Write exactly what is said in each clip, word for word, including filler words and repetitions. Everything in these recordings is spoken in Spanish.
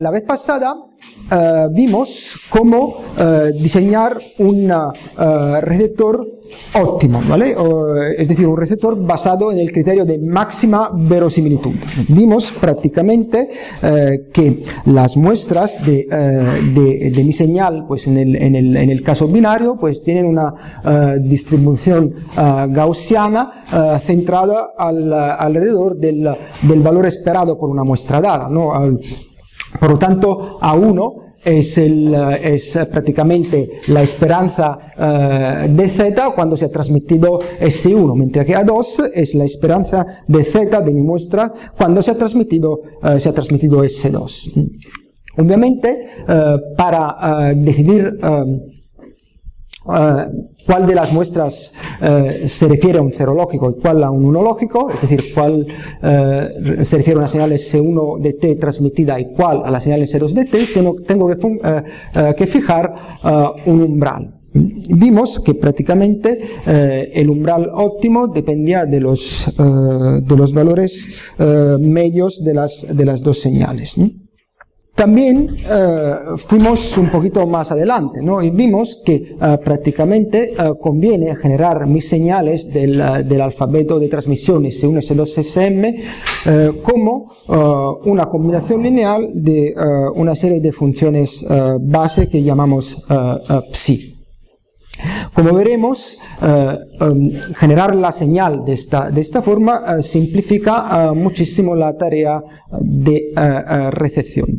La vez pasada uh, vimos cómo uh, diseñar un uh, receptor óptimo, ¿vale? O, es decir, un receptor basado en el criterio de máxima verosimilitud. Vimos prácticamente uh, que las muestras de, uh, de, de mi señal, pues en el, en el, en el caso binario, pues tienen una uh, distribución uh, gaussiana uh, centrada al, alrededor del, del valor esperado por una muestra dada, ¿no? Al, Por lo tanto, A uno es, el, es prácticamente la esperanza uh, de Z cuando se ha transmitido S uno, mientras que A dos es la esperanza de Z de mi muestra cuando se ha transmitido, uh, se ha transmitido S dos. Obviamente, uh, para uh, decidir uh, Uh, cuál de las muestras uh, se refiere a un cero lógico y cuál a un uno lógico, es decir, cuál uh, se refiere a una señal S uno de T transmitida y cuál a la señal S dos de T, tengo, tengo que, uh, uh, que fijar uh, un umbral. Vimos que prácticamente uh, el umbral óptimo dependía de los, uh, de los valores uh, medios de las, de las dos señales, ¿no? También uh, fuimos un poquito más adelante, ¿no? Y vimos que uh, prácticamente uh, conviene generar mis señales del, uh, del alfabeto de transmisión S uno, S dos, S M uh, como uh, una combinación lineal de uh, una serie de funciones uh, base que llamamos uh, uh, psi. Como veremos, uh, um, generar la señal de esta, de esta forma uh, simplifica uh, muchísimo la tarea de uh, uh, recepción.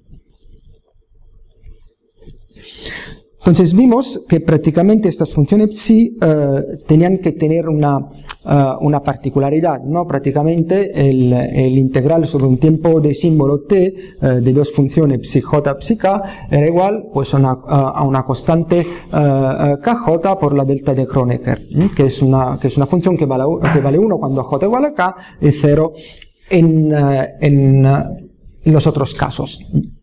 Entonces vimos que prácticamente estas funciones psi uh, tenían que tener una, uh, una particularidad, ¿no? Prácticamente el, el integral sobre un tiempo de símbolo t uh, de dos funciones psi j, psi k era igual pues a una, uh, a una constante uh, kj por la delta de Kronecker, ¿eh? que, es una, que es una función que vale, que vale uno cuando j igual a k y cero en, uh, en, uh, en los otros casos.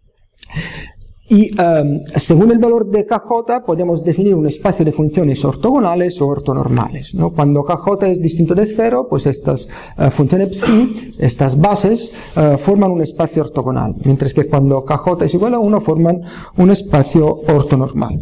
Y um, según el valor de kj podemos definir un espacio de funciones ortogonales o ortonormales, ¿no? Cuando kj es distinto de cero, pues estas uh, funciones psi, estas bases, uh, forman un espacio ortogonal, mientras que cuando kj es igual a uno forman un espacio ortonormal.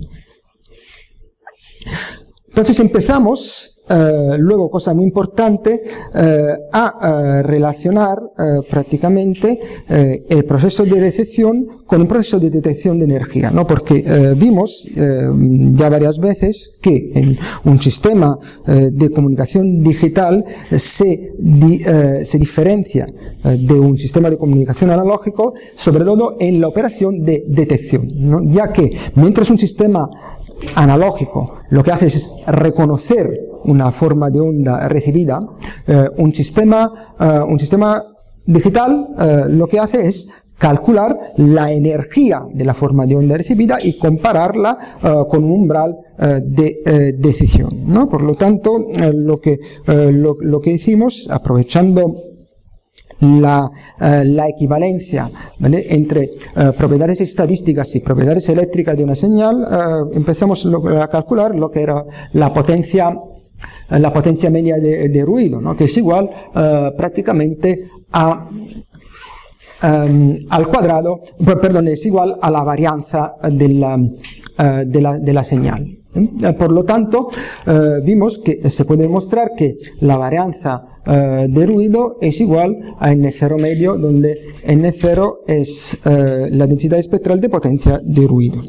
Entonces empezamos, eh, luego, cosa muy importante, eh, a eh, relacionar eh, prácticamente eh, el proceso de recepción con un proceso de detección de energía, ¿no? Porque eh, vimos eh, ya varias veces que en un sistema eh, de comunicación digital se, di, eh, se diferencia eh, de un sistema de comunicación analógico, sobre todo en la operación de detección, ¿no? Ya que mientras un sistema analógico lo que hace es reconocer una forma de onda recibida, eh, un sistema eh, un sistema digital eh, lo que hace es calcular la energía de la forma de onda recibida y compararla eh, con un umbral eh, de eh, decisión, ¿no? Por lo tanto, eh, lo que eh, lo, lo que hicimos, aprovechando La, uh, la equivalencia, ¿vale?, entre uh, propiedades estadísticas y propiedades eléctricas de una señal, uh, empezamos lo, a calcular lo que era la potencia, uh, la potencia media de, de ruido, ¿no?, que es igual uh, prácticamente a um, al cuadrado, perdón, es igual a la varianza de la, uh, de la, de la señal. Por lo tanto, uh, vimos que se puede demostrar que la varianza Uh, de ruido es igual a N cero medio, donde N cero es uh, la densidad espectral de potencia de ruido.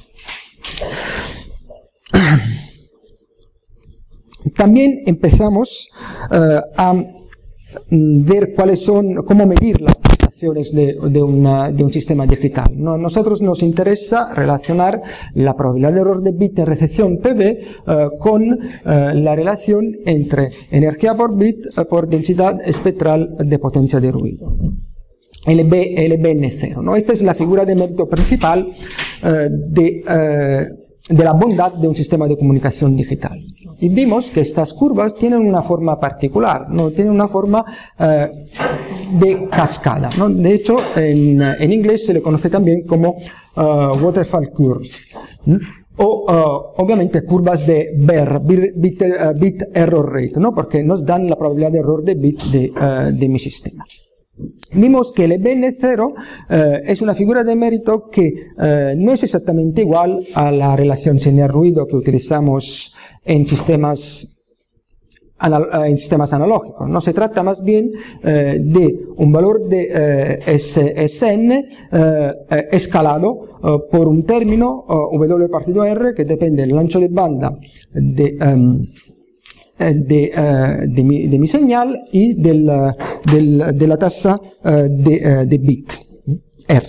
También empezamos uh, a ver cuáles son, cómo medir las prestaciones de, de, una, de un sistema digital, ¿no? Nosotros nos interesa relacionar la probabilidad de error de bit en recepción P B uh, con uh, la relación entre energía por bit uh, por densidad espectral de potencia de ruido. L B, L B N cero, ¿no? Esta es la figura de método principal uh, de, uh, de la bondad de un sistema de comunicación digital. Y vimos que estas curvas tienen una forma particular, ¿no? Tienen una forma uh, de cascada, ¿no? De hecho, en, en inglés se le conoce también como uh, waterfall curves, ¿no? O uh, obviamente curvas de B E R, bit, uh, bit error rate, ¿no? Porque nos dan la probabilidad de error de bit de, uh, de mi sistema. vimos que el B N cero eh, es una figura de mérito que eh, no es exactamente igual a la relación señal-ruido que utilizamos en sistemas, en sistemas analógicos. No se trata más bien eh, de un valor de eh, S N eh, escalado eh, por un término eh, W partido R que depende del ancho de banda de um, De, uh, de, mi, de mi señal y del, uh, del, de la tasa uh, de, uh, de bit R.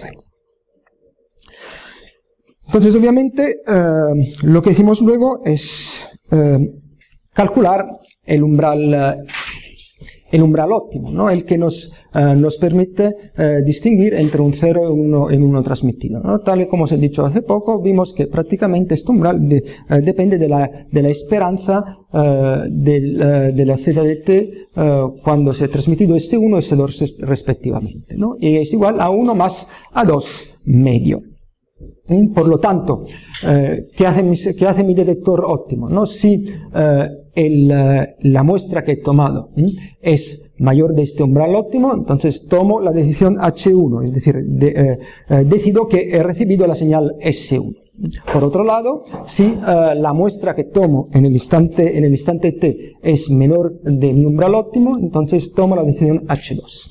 Entonces, obviamente, uh, lo que hicimos luego es uh, calcular el umbral, uh, el umbral óptimo, ¿no? El que nos, uh, nos permite uh, distinguir entre un cero y un uno en uno transmitido, ¿no? Tal y como os he dicho hace poco, vimos que prácticamente este umbral de, uh, depende de la, de la esperanza uh, del, uh, de la z de t uh, cuando se ha transmitido S uno y S dos respectivamente, ¿no? Y es igual a uno más a dos medio. Por lo tanto, eh, ¿qué, hace mi, ¿qué hace mi detector óptimo? ¿No? Si eh, el, eh, la muestra que he tomado ¿eh? es mayor de este umbral óptimo, entonces tomo la decisión H uno, es decir, de, eh, eh, decido que he recibido la señal S uno. Por otro lado, si eh, la muestra que tomo en el instante, en el instante t es menor de mi umbral óptimo, entonces tomo la decisión H dos.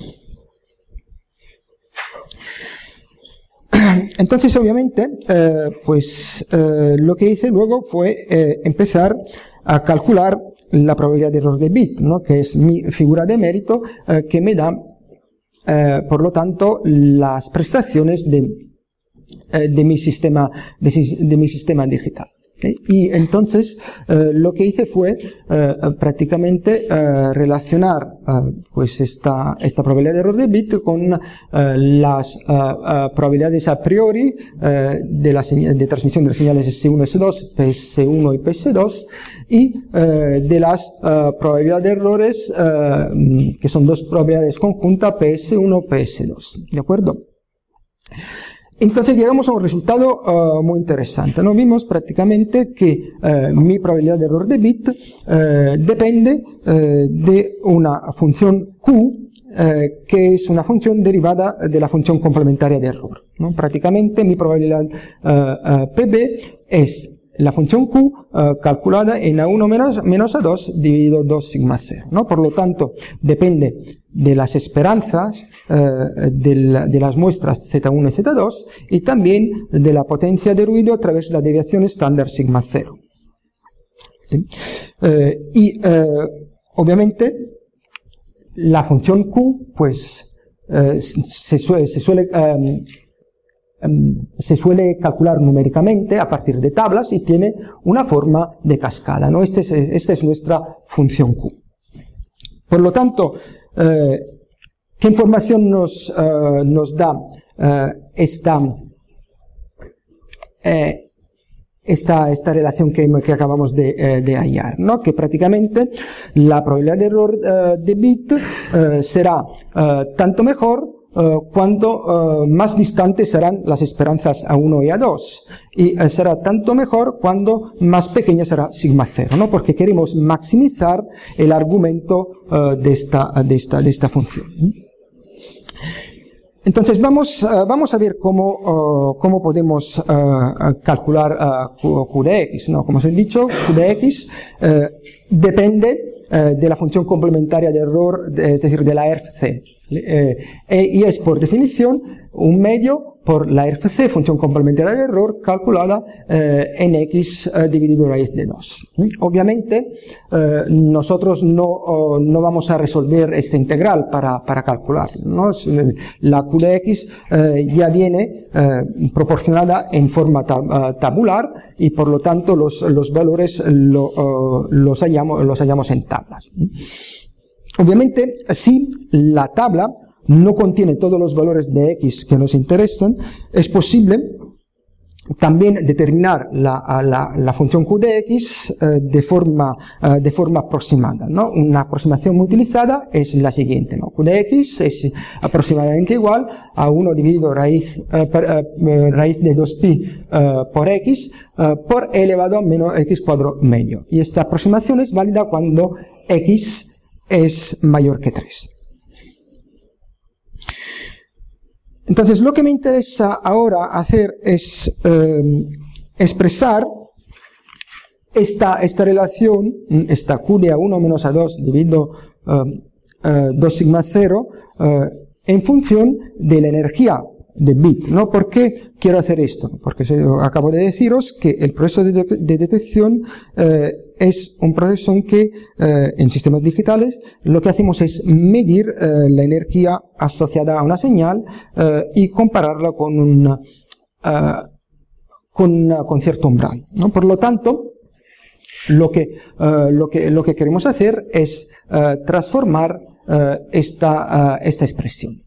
Entonces, obviamente, eh, pues eh, lo que hice luego fue eh, empezar a calcular la probabilidad de error de bit, ¿no? Que es mi figura de mérito eh, que me da, eh, por lo tanto, las prestaciones de, eh, de mi sistema, de, de mi sistema digital. ¿Okay? Y entonces eh, lo que hice fue eh, prácticamente eh, relacionar eh, pues esta, esta probabilidad de error de bit con eh, las eh, eh, probabilidades a priori eh, de, la de transmisión de las señales S uno, S dos, P S uno y P S dos y eh, de las eh, probabilidades de errores eh, que son dos probabilidades conjuntas P S uno, P S dos. ¿De acuerdo? Entonces llegamos a un resultado uh, muy interesante, ¿no? Vimos prácticamente que uh, mi probabilidad de error de bit uh, depende uh, de una función Q, uh, que es una función derivada de la función complementaria de error, ¿no? Prácticamente mi probabilidad uh, uh, P B es la función Q uh, calculada en A uno menos, menos A dos dividido dos sigma cero, ¿no? Por lo tanto, depende de las esperanzas uh, del, de las muestras Z uno y Z dos y también de la potencia de ruido a través de la desviación estándar sigma cero. ¿Sí? Uh, y uh, obviamente la función Q pues uh, se suele, se suele um, se suele calcular numéricamente a partir de tablas y tiene una forma de cascada, ¿no? Este es, esta es nuestra función Q. Por lo tanto, eh, ¿qué información nos, eh, nos da eh, esta, eh, esta, esta relación que, que acabamos de, eh, de hallar, ¿no? Que prácticamente la probabilidad de error eh, de bit eh, será eh, tanto mejor Uh, cuanto uh, más distantes serán las esperanzas A uno y A dos y uh, será tanto mejor cuando más pequeña será sigma cero, ¿no? Porque queremos maximizar el argumento uh, de, esta, de, esta, de esta función. Entonces vamos, uh, vamos a ver cómo, uh, cómo podemos uh, calcular uh, Q de X, ¿no? Como os he dicho, Q de X uh, depende uh, de la función complementaria de error, de, es decir, de la E R F C. Eh, y es por definición un medio por la E R F C, función complementaria de error, calculada eh, en X eh, dividido raíz de dos. ¿Sí? Obviamente, eh, nosotros no, oh, no vamos a resolver esta integral para, para calcular, ¿no? La Q de X eh, ya viene eh, proporcionada en forma tab uh, tabular y por lo tanto los, los valores lo, uh, los, hallamos, los hallamos en tablas. Obviamente, si la tabla no contiene todos los valores de X que nos interesan, es posible también determinar la, la, la función Q de X eh, de, forma, eh, de forma aproximada, ¿no? Una aproximación muy utilizada es la siguiente, ¿no? Q de X es aproximadamente igual a uno dividido raíz, eh, per, eh, raíz de dos pi eh, por X eh, por E elevado a menos X cuadrado medio. Y esta aproximación es válida cuando X es mayor que tres. entonces, lo que me interesa ahora hacer es eh, expresar esta, esta relación, esta Q de A uno menos A dos dividido eh, eh, dos sigma cero, eh, en función de la energía del bit, ¿no? ¿Por qué quiero hacer esto? Porque acabo de deciros que el proceso de, de, de detección eh, es un proceso en que eh, en sistemas digitales lo que hacemos es medir eh, la energía asociada a una señal eh, y compararla con una, uh, con, una, con cierto umbral, ¿no? Por lo tanto, lo que, uh, lo que, lo que queremos hacer es uh, transformar uh, esta, uh, esta expresión.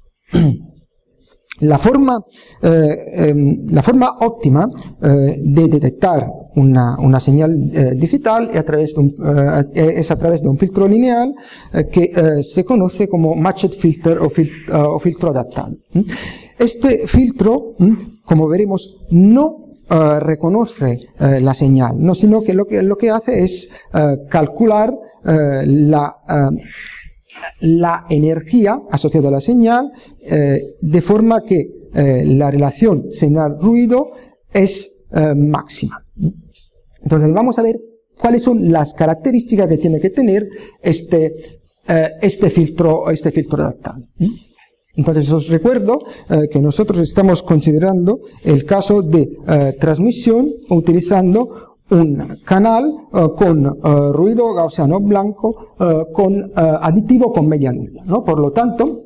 La forma, eh, eh, la forma óptima eh, de detectar una, una señal eh, digital es a, través de un, eh, es a través de un filtro lineal eh, que eh, se conoce como matched filter o, fil, uh, o filtro adaptado. Este filtro, como veremos, no Uh, reconoce uh, la señal, no, sino que lo que, lo que hace es uh, calcular uh, la, uh, la energía asociada a la señal, uh, de forma que uh, la relación señal-ruido es uh, máxima. Entonces vamos a ver cuáles son las características que tiene que tener este, uh, este filtro, este filtro adaptado. Entonces os recuerdo eh, que nosotros estamos considerando el caso de eh, transmisión utilizando un canal eh, con eh, ruido gaussiano blanco eh, con eh, aditivo con media nula, ¿no? Por lo tanto,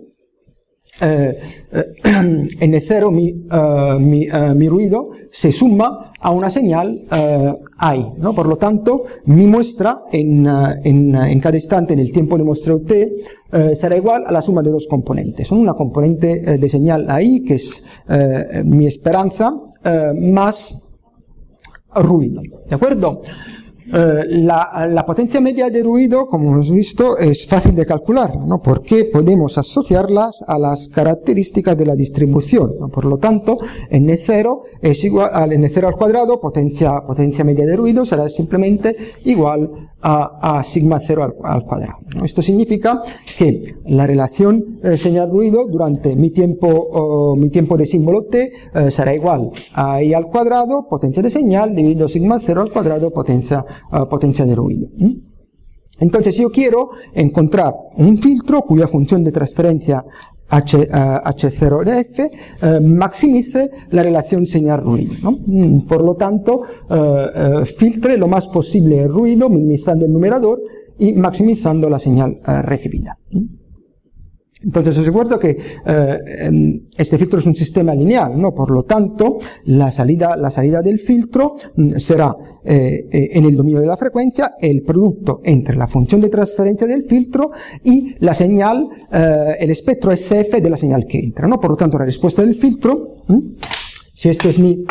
eh, eh, N cero, mi, eh, mi, eh, mi ruido, se suma a una señal eh, I, ¿no? Por lo tanto, mi muestra en, en, en cada instante en el tiempo de muestreo T eh, será igual a la suma de dos componentes. Son una componente eh, de señal I, que es eh, mi esperanza, eh, más ruido, ¿de acuerdo? Eh, la, la potencia media de ruido, como hemos visto, es fácil de calcular, ¿no? Porque podemos asociarlas a las características de la distribución, ¿no? Por lo tanto, N cero es igual al N cero al cuadrado, potencia, potencia media de ruido será simplemente igual a, a sigma cero al, al cuadrado, ¿no? Esto significa que la relación eh, señal-ruido durante mi tiempo, oh, mi tiempo de símbolo t eh, será igual a I al cuadrado, potencia de señal, dividido sigma cero al cuadrado, potencia Uh, potencia de ruido. ¿Mm? Entonces yo quiero encontrar un filtro cuya función de transferencia H, uh, H cero de F uh, maximice la relación señal-ruido, ¿no? Mm, por lo tanto, uh, uh, filtre lo más posible el ruido, minimizando el numerador y maximizando la señal uh, recibida. ¿Mm? Entonces os recuerdo que eh, este filtro es un sistema lineal, ¿no? Por lo tanto, la salida, la salida del filtro será eh, eh, en el dominio de la frecuencia el producto entre la función de transferencia del filtro y la señal, eh, el espectro S F de la señal que entra, ¿no? Por lo tanto, la respuesta del filtro, ¿eh? Si este es mi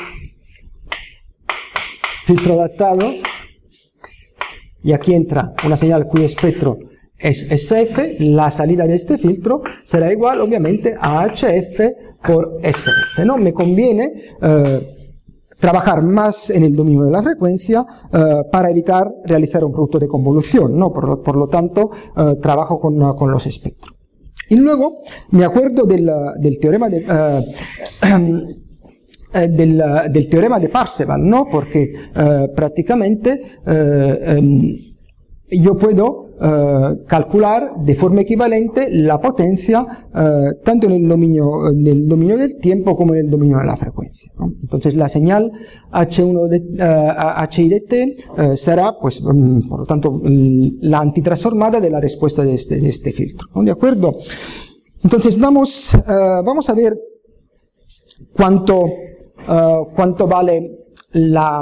filtro adaptado y aquí entra una señal cuyo espectro es S F, la salida de este filtro será igual obviamente a H F por S F, ¿no? Me conviene eh, trabajar más en el dominio de la frecuencia eh, para evitar realizar un producto de convolución, ¿no? Por, por lo tanto, eh, trabajo con, con los espectros. Y luego me acuerdo del, del teorema de eh, eh, del, del teorema de Parseval, ¿no? Porque eh, prácticamente eh, eh, yo puedo eh, calcular de forma equivalente la potencia eh, tanto en el dominio, en el dominio del tiempo como en el dominio de la frecuencia, ¿no? Entonces la señal H uno de, eh, H I de t eh, será, pues, mm, por lo tanto, la antitransformada de la respuesta de este, de este filtro, ¿no? ¿De acuerdo? Entonces vamos, eh, vamos a ver cuánto, eh, cuánto vale la,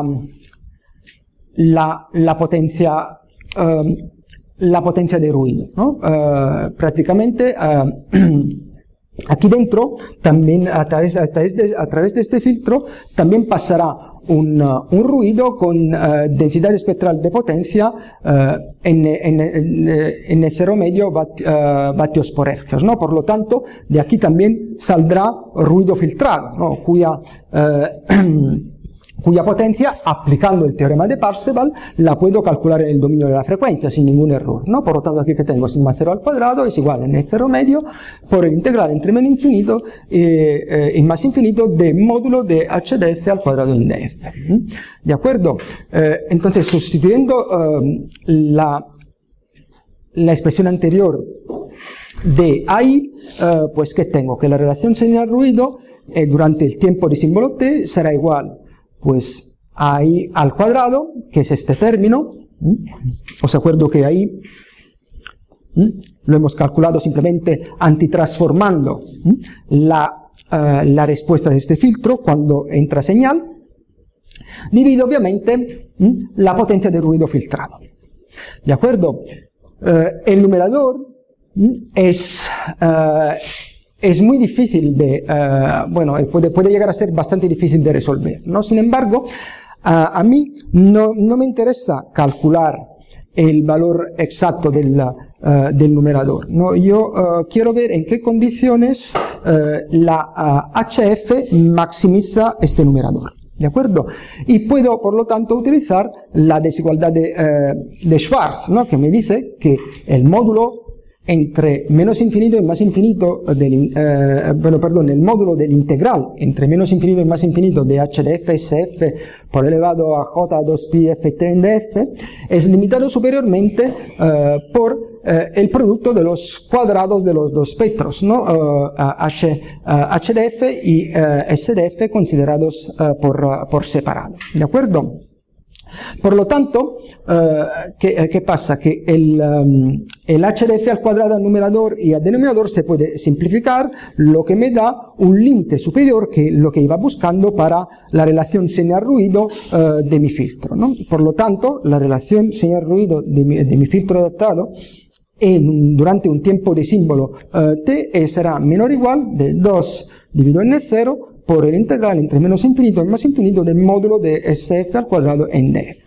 la, la potencia Uh, la potencia de ruido, ¿no? Uh, prácticamente uh, aquí dentro también a través, a, través de, a través de este filtro también pasará un, uh, un ruido con uh, densidad espectral de potencia uh, en, en, en, en cero medio vat, uh, vatios por hercios, ¿no? Por lo tanto, de aquí también saldrá ruido filtrado, ¿no? Cuya uh, cuya potencia, aplicando el teorema de Parseval, la puedo calcular en el dominio de la frecuencia sin ningún error, ¿no? Por lo tanto, aquí que tengo sigma cero al cuadrado es igual a n cero medio por el integral entre menos infinito y, eh, y más infinito de módulo de h de f al cuadrado en df. ¿De acuerdo? Eh, entonces, sustituyendo eh, la, la expresión anterior de ahí, eh, pues ¿qué tengo? Que la relación señal-ruido eh, durante el tiempo de símbolo t será igual, pues, a i al cuadrado, que es este término. ¿Mm? Os acuerdo que ahí ¿Mm? lo hemos calculado simplemente antitransformando ¿Mm? la, uh, la respuesta de este filtro cuando entra señal, divido obviamente ¿Mm? la potencia de ruido filtrado. ¿De acuerdo? Uh, el numerador Es, uh, es muy difícil de, uh, bueno, puede, puede llegar a ser bastante difícil de resolver, ¿no? Sin embargo, uh, a mí no, no me interesa calcular el valor exacto del, uh, del numerador, ¿no? Yo uh, quiero ver en qué condiciones uh, la uh, H F maximiza este numerador. ¿De acuerdo? Y puedo, por lo tanto, utilizar la desigualdad de, uh, de Schwarz, ¿no? Que me dice que el módulo entre menos infinito y más infinito del, eh, bueno, perdón, el módulo del integral entre menos infinito y más infinito de h de f s f por elevado a j dos pi f t en df es limitado superiormente eh, por eh, el producto de los cuadrados de los dos espectros, ¿no? Eh, h, eh, h de f y eh, s de f considerados eh, por, por separado. ¿De acuerdo? Por lo tanto, eh, ¿qué, ¿qué pasa? Que el, um, el h de f al cuadrado al numerador y al denominador se puede simplificar, lo que me da un límite superior que lo que iba buscando para la relación señal-ruido eh, de mi filtro, ¿no? Por lo tanto, la relación señal-ruido de mi, de mi filtro adaptado en, durante un tiempo de símbolo eh, t será menor o igual de dos dividido en cero por el integral entre menos infinito y más infinito del módulo de S F al cuadrado en df.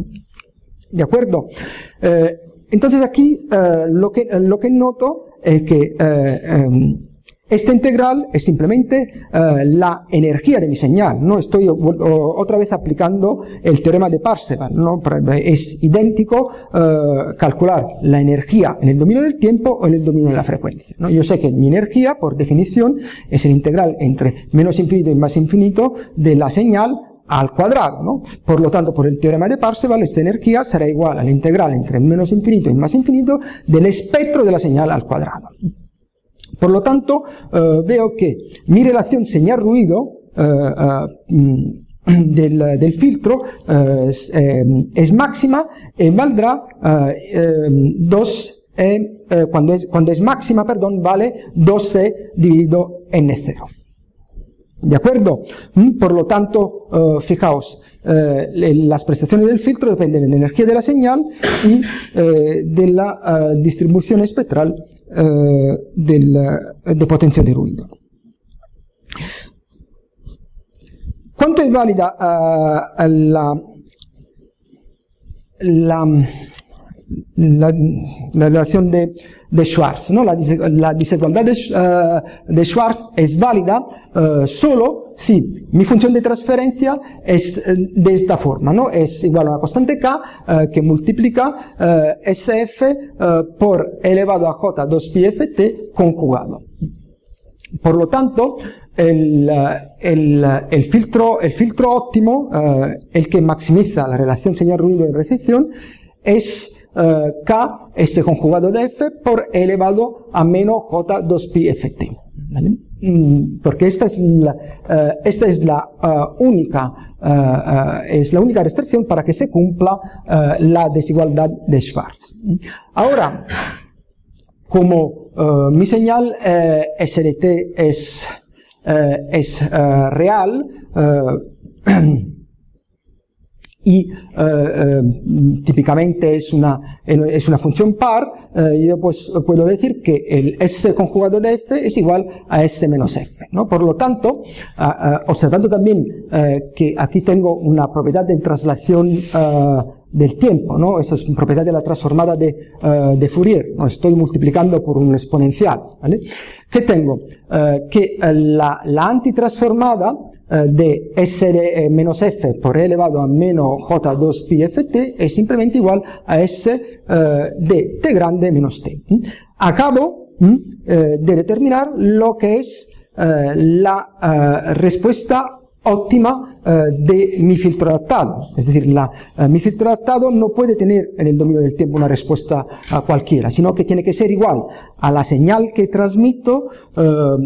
¿De acuerdo? Eh, entonces aquí eh, lo, que, lo que noto es que eh, eh, esta integral es simplemente eh, la energía de mi señal. No estoy o, o, otra vez aplicando el teorema de Parseval, ¿no? Es idéntico eh, calcular la energía en el dominio del tiempo o en el dominio de la frecuencia, ¿no? Yo sé que mi energía, por definición, es el integral entre menos infinito y más infinito de la señal al cuadrado, ¿no? Por lo tanto, por el teorema de Parseval, esta energía será igual a la integral entre menos infinito y más infinito del espectro de la señal al cuadrado. Por lo tanto, eh, veo que mi relación señal-ruido eh, eh, del, del filtro eh, es, eh, es máxima y valdrá dos, eh, eh, cuando, es, cuando es máxima, perdón, vale dos c dividido n cero. ¿De acuerdo? Por lo tanto, uh, fijaos, eh, las prestaciones del filtro dependen de la energía de la señal y eh, de la uh, distribución espectral eh, del, de potencia de ruido. ¿Cuánto es válida uh, la, la, la, la relación de, de Schwarz, ¿no? La, la desigualdad de, uh, de Schwarz es válida uh, solo si mi función de transferencia es uh, de esta forma, ¿no? Es igual a una constante k uh, que multiplica uh, S F uh, por elevado a j dos pi f t conjugado. Por lo tanto, el, el, el, filtro, el filtro óptimo, uh, el que maximiza la relación señal-ruido en recepción, es uh, K, S conjugado de F, por elevado a menos J dos pi F T. ¿Vale? Mm, porque esta es la, uh, esta es la uh, única uh, uh, es la única restricción para que se cumpla uh, la desigualdad de Schwarz. Ahora, como uh, mi señal uh, S D T es, uh, es uh, real, uh, y uh, uh, típicamente es una, es una función par, uh, yo pues puedo decir que el S conjugado de F es igual a S menos F, ¿no? Por lo tanto, uh, uh, observando también uh, que aquí tengo una propiedad de traslación uh, del tiempo, ¿no? Esa es propiedad de la transformada de, uh, de Fourier, ¿no? Estoy multiplicando por un exponencial, ¿vale? ¿Qué tengo? Uh, que uh, la, la antitransformada uh, de S de, eh, menos F por E elevado a menos J dos pi F T es simplemente igual a S uh, de T grande menos T. ¿Mm? Acabo ¿Mm? Uh, de determinar lo que es uh, la uh, respuesta óptima uh, de mi filtro adaptado. Es decir, la, uh, mi filtro adaptado no puede tener en el dominio del tiempo una respuesta uh, cualquiera, sino que tiene que ser igual a la señal que transmito uh, uh,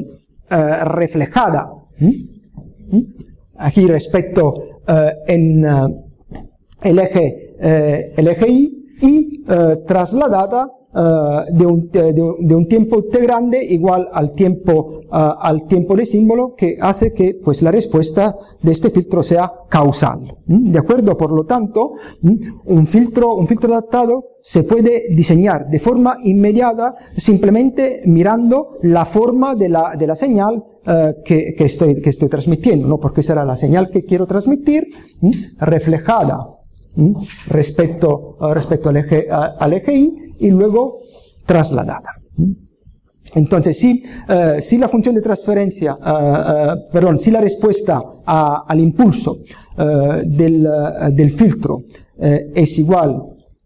reflejada. ¿Mm? ¿Mm? Aquí respecto uh, en uh, el eje, uh, el eje Y y uh, trasladada Uh, de, un, de, de un tiempo t grande igual al tiempo, uh, al tiempo de símbolo, que hace que pues, la respuesta de este filtro sea causal. ¿Mm? ¿De acuerdo? Por lo tanto, ¿Mm? un filtro, un filtro adaptado se puede diseñar de forma inmediata simplemente mirando la forma de la, de la señal uh, que, que, estoy, que estoy transmitiendo, ¿no? Porque será la señal que quiero transmitir ¿Mm? reflejada ¿Mm? respecto, uh, respecto al eje, uh, al eje Y, y luego trasladada. Entonces, si, uh, si la función de transferencia, uh, uh, perdón, si la respuesta a, al impulso uh, del, uh, del filtro uh, es igual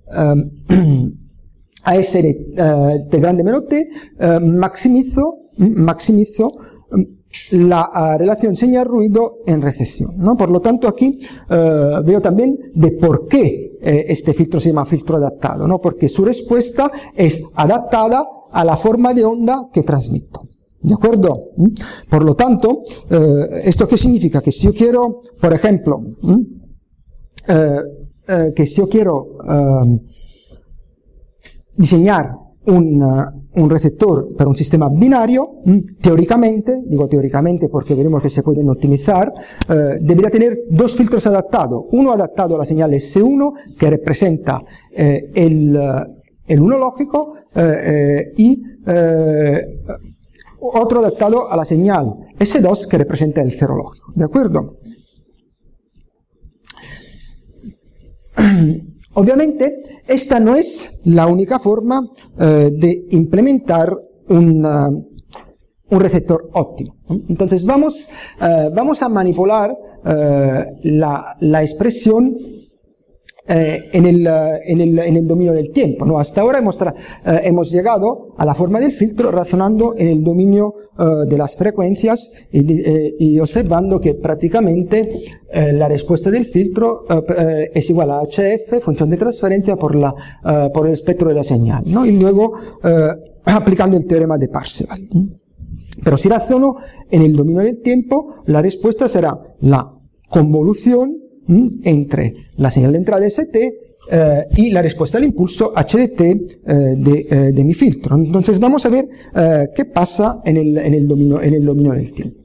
um, a S de uh, T grande menos T, uh, maximizo, maximizo um, la uh, relación señal-ruido en recepción, ¿no? Por lo tanto, aquí uh, veo también de por qué eh, este filtro se llama filtro adaptado, ¿no? Porque su respuesta es adaptada a la forma de onda que transmito. ¿De acuerdo? ¿Mm? Por lo tanto, eh, ¿esto qué significa? Que si yo quiero, por ejemplo, ¿Mm? eh, eh, que si yo quiero eh, diseñar un, uh, un receptor para un sistema binario, ¿m? teóricamente, digo teóricamente porque veremos que se pueden optimizar, eh, debería tener dos filtros adaptados. Uno adaptado a la señal S uno, que representa eh, el, uh, el uno lógico, eh, eh, y eh, otro adaptado a la señal S dos, que representa el cero lógico. ¿De acuerdo? Obviamente, esta no es la única forma eh, de implementar un, uh, un receptor óptimo. Entonces, vamos, eh, vamos a manipular eh, la, la expresión eh, en, el, uh, en, el, en el dominio del tiempo, ¿no? Hasta ahora hemos, tra eh, hemos llegado a la forma del filtro razonando en el dominio uh, de las frecuencias y, eh, y observando que prácticamente eh, la respuesta del filtro uh, eh, es igual a H F, función de transferencia, por, la, uh, por el espectro de la señal, ¿no? Y luego uh, aplicando el teorema de Parseval. Pero si razono en el dominio del tiempo, la respuesta será la convolución entre la señal de entrada S T eh, y la respuesta al impulso H D T eh, de, eh, de mi filtro. Entonces vamos a ver eh, qué pasa en el, en, el dominio, en el dominio del tiempo.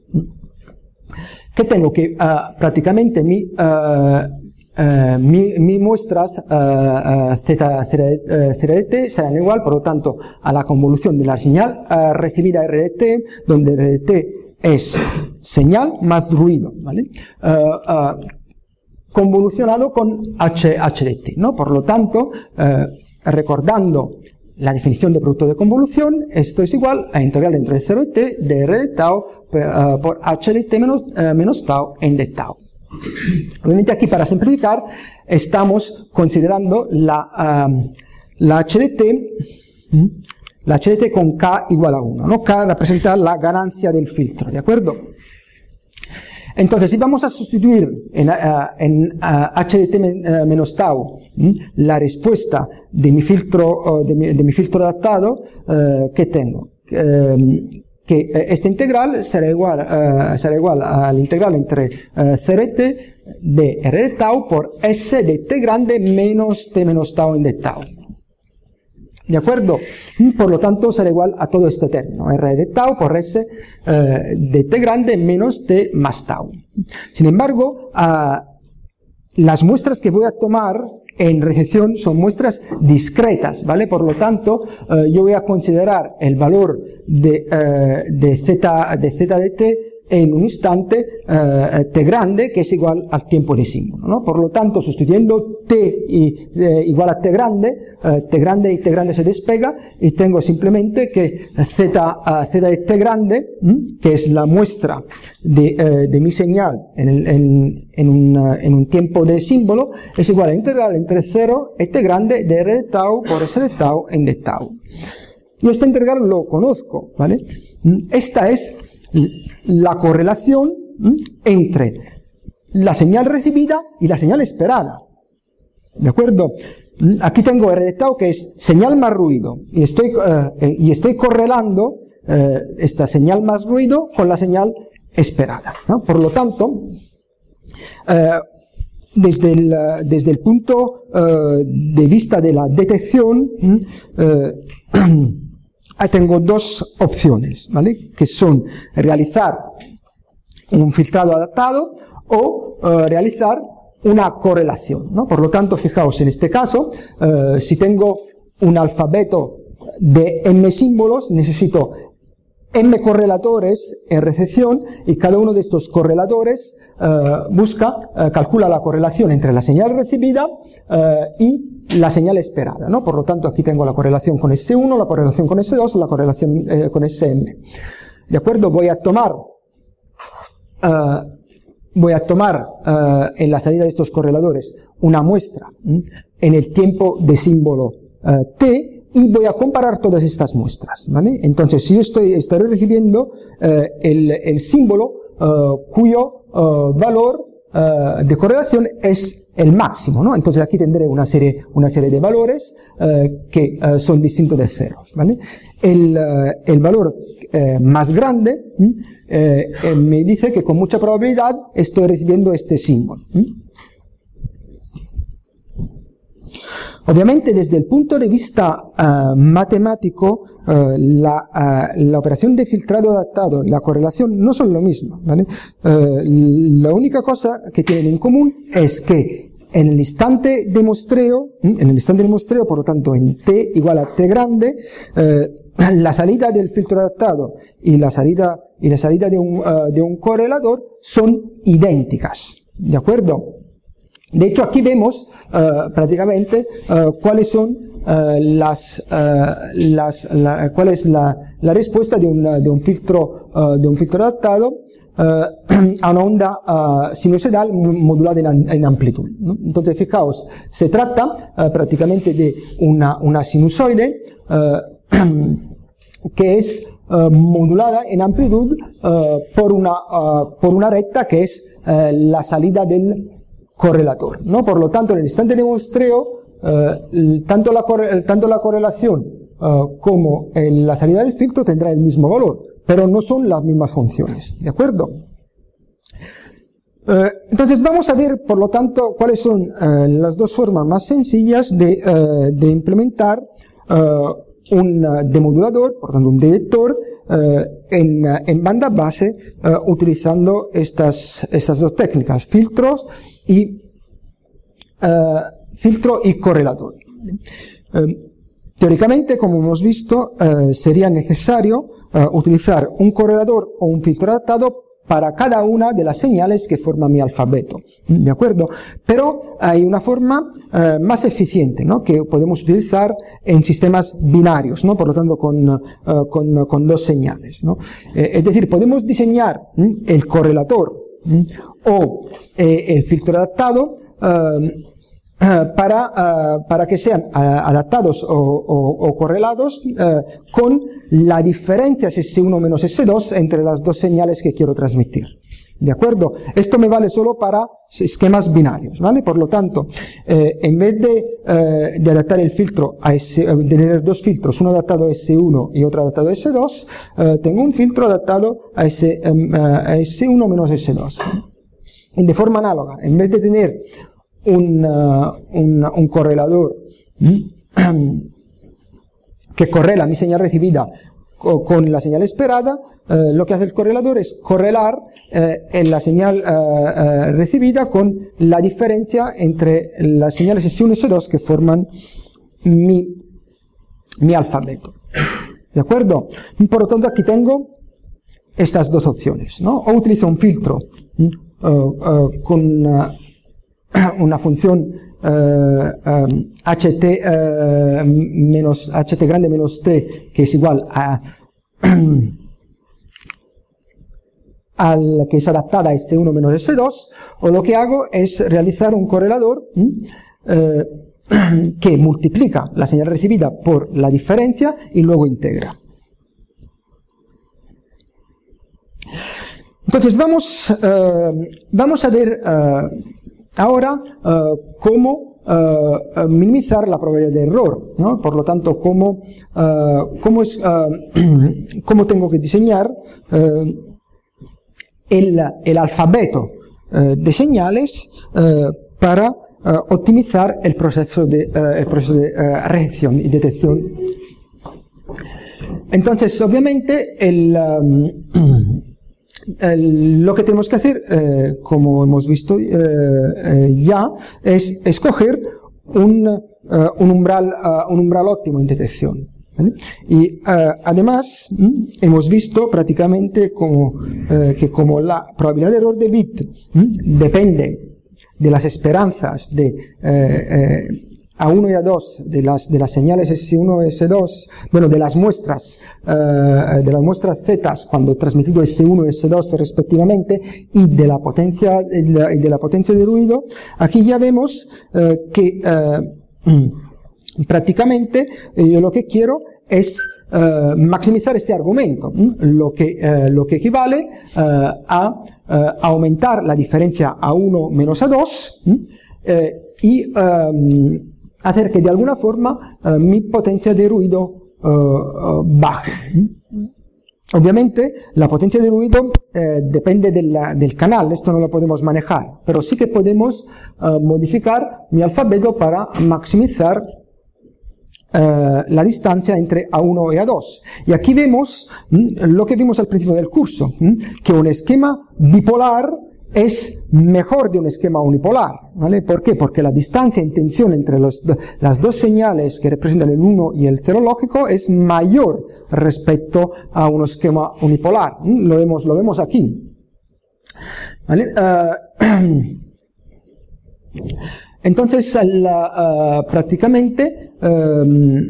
Que tengo que uh, prácticamente mi, uh, uh, mi, mi muestras uh, uh, Z, Z D T serán igual, por lo tanto, a la convolución de la señal uh, recibida R D T, donde R D T es señal más ruido, ¿vale? Uh, uh, convolucionado con H, H D T, ¿no? Por lo tanto, eh, recordando la definición de producto de convolución, esto es igual a integral entre cero y t de R de tau per, uh, por H de t menos, uh, menos tau en de tau. Obviamente aquí, para simplificar, estamos considerando la, um, la H de t, ¿Mm? la H de t con K igual a uno, ¿no? K representa la ganancia del filtro, ¿de acuerdo? Entonces, si vamos a sustituir en, uh, en uh, H de t men, uh, menos tau ¿m? la respuesta de mi filtro, uh, de, mi, de mi filtro adaptado, uh, ¿qué tengo? Uh, que uh, esta integral será igual, uh, será igual al integral entre uh, cero y t de R de tau por S de t grande menos t menos tau en de tau. ¿De acuerdo? Por lo tanto, será igual a todo este término, R de tau por S eh, de t grande menos t más tau. Sin embargo, uh, las muestras que voy a tomar en recepción son muestras discretas, ¿vale? Por lo tanto, uh, yo voy a considerar el valor de, uh, de, z, de z de t en un instante eh, t grande que es igual al tiempo de símbolo, ¿no? Por lo tanto, sustituyendo t y, eh, igual a t grande, eh, t grande y t grande se despega y tengo simplemente que z, uh, z de t grande, ¿m? que es la muestra de, eh, de mi señal en, el, en, en, un, uh, en un tiempo de símbolo, es igual a la integral entre cero y t grande de r de tau por s de tau en de tau. Y esta integral lo conozco, ¿vale? Esta es la correlación entre la señal recibida y la señal esperada. ¿De acuerdo? Aquí tengo R de tau que es señal más ruido y estoy, eh, y estoy correlando eh, esta señal más ruido con la señal esperada, ¿no? Por lo tanto, eh, desde, el, desde el punto eh, de vista de la detección, eh, tengo dos opciones, ¿vale? Que son realizar un filtrado adaptado o uh, realizar una correlación, ¿no? Por lo tanto, fijaos, en este caso, uh, si tengo un alfabeto de m símbolos, necesito m correlatores en recepción y cada uno de estos correlatores uh, busca, uh, calcula la correlación entre la señal recibida uh, y la señal esperada, ¿no? Por lo tanto, aquí tengo la correlación con S uno, la correlación con S dos, la correlación eh, con S M. ¿De acuerdo? Voy a tomar, uh, voy a tomar uh, en la salida de estos correladores una muestra ¿m? en el tiempo de símbolo uh, t y voy a comparar todas estas muestras, ¿vale? Entonces, si yo estoy, estaré recibiendo uh, el, el símbolo uh, cuyo uh, valor uh, de correlación es el máximo, ¿no? Entonces aquí tendré una serie, una serie de valores uh, que uh, son distintos de ceros, ¿vale? El, uh, el valor uh, más grande uh, uh, me dice que con mucha probabilidad estoy recibiendo este símbolo. ¿Mm? Obviamente, desde el punto de vista uh, matemático, uh, la, uh, la operación de filtrado adaptado y la correlación no son lo mismo, ¿vale? Uh, la única cosa que tienen en común es que en el instante de muestreo, en el instante de muestreo, por lo tanto, en t igual a t grande, eh, la salida del filtro adaptado y la salida, y la salida de un, uh, de un correlador son idénticas, ¿de acuerdo? De hecho, aquí vemos uh, prácticamente uh, cuáles son uh, las, uh, las la, cuál es la, la respuesta de un, de un filtro uh, de un filtro adaptado uh, a una onda uh, sinusoidal modulada en, en amplitud, ¿no? Entonces, fijaos, se trata uh, prácticamente de una, una sinusoide uh, que es uh, modulada en amplitud uh, por una uh, por una recta que es uh, la salida del correlator, ¿no? Por lo tanto, en el instante de muestreo, eh, tanto, la tanto la correlación eh, como en la salida del filtro tendrá el mismo valor, pero no son las mismas funciones, ¿de acuerdo? Eh, entonces vamos a ver, por lo tanto, cuáles son eh, las dos formas más sencillas de, eh, de implementar eh, un demodulador, por tanto un detector, eh, en, en banda base, eh, utilizando estas, estas dos técnicas, filtros y eh, filtro y correlador. Eh, teóricamente, como hemos visto, eh, sería necesario eh, utilizar un correlador o un filtro adaptado para cada una de las señales que forman mi alfabeto, ¿de acuerdo? Pero hay una forma eh, más eficiente, ¿no? Que podemos utilizar en sistemas binarios, ¿no? Por lo tanto, con, eh, con, con dos señales, ¿no? Eh, es decir, podemos diseñar ¿m? el correlator ¿m? o eh, el filtro adaptado eh, para, uh, para que sean uh, adaptados o, o, o correlados uh, con la diferencia S uno menos S dos entre las dos señales que quiero transmitir. ¿De acuerdo? Esto me vale solo para esquemas binarios, ¿vale? Por lo tanto, eh, en vez de, eh, de adaptar el filtro a S, de tener dos filtros, uno adaptado a S uno y otro adaptado a S dos, eh, tengo un filtro adaptado a, S, um, a S uno menos S dos. Y de forma análoga, en vez de tener Un, uh, un, un correlador ¿m? que correla mi señal recibida co con la señal esperada, eh, lo que hace el correlador es correlar eh, en la señal eh, eh, recibida con la diferencia entre las señales S uno y S dos que forman mi, mi alfabeto. ¿De acuerdo? Por lo tanto, aquí tengo estas dos opciones, ¿no? O utilizo un filtro uh, uh, con una, una función uh, um, ht uh, menos ht grande menos t, que es igual a al que es adaptada a ese uno menos ese dos, o lo que hago es realizar un correlador eh, que multiplica la señal recibida por la diferencia y luego integra. Entonces vamos, eh, vamos a ver eh, ahora eh, cómo eh, minimizar la probabilidad de error, ¿no? Por lo tanto, cómo, eh, cómo, es, eh, cómo tengo que diseñar eh, El, el alfabeto eh, de señales eh, para eh, optimizar el proceso de, eh, el proceso de eh, recepción y detección. Entonces, obviamente, el, um, el, lo que tenemos que hacer, eh, como hemos visto eh, eh, ya, es escoger un, uh, un, umbral, uh, un umbral óptimo en detección. ¿Vale? Y uh, además ¿m? hemos visto prácticamente como, uh, que como la probabilidad de error de bit ¿m? depende de las esperanzas de eh, eh, A uno y A dos de las, de las señales ese uno y ese dos, bueno, de las muestras, uh, de las muestras Z cuando transmitido ese uno y ese dos respectivamente, y de la potencia, y de la, y de la potencia de ruido, aquí ya vemos uh, que uh, prácticamente eh, yo lo que quiero es uh, maximizar este argumento, ¿m? lo que, uh, lo que equivale uh, a uh, aumentar la diferencia A uno menos A dos uh, y um, hacer que de alguna forma uh, mi potencia de ruido uh, uh, baje. Obviamente la potencia de ruido eh, depende de la, del canal, esto no lo podemos manejar, pero sí que podemos uh, modificar mi alfabeto para maximizar Uh, la distancia entre A uno y A dos. Y aquí vemos mm, lo que vimos al principio del curso, mm, que un esquema bipolar es mejor de un esquema unipolar, ¿vale? ¿Por qué? Porque la distancia en tensión entre los, las dos señales que representan el uno y el cero lógico es mayor respecto a un esquema unipolar. Mm, lo vemos, lo vemos aquí. ¿Vale? Uh, Entonces, la, uh, prácticamente, um,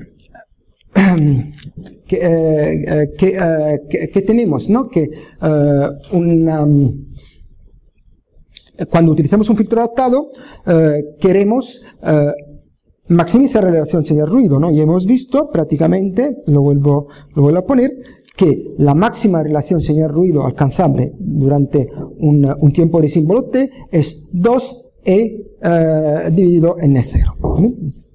que, uh, que, uh, que, que tenemos, ¿no? Que uh, una, um, cuando utilizamos un filtro adaptado, uh, queremos uh, maximizar la relación señal-ruido, ¿no? Y hemos visto prácticamente, lo vuelvo, lo vuelvo a poner, que la máxima relación señal-ruido alcanzable durante un, un tiempo de símbolo t es dos E uh, dividido en E cero. ¿Vale?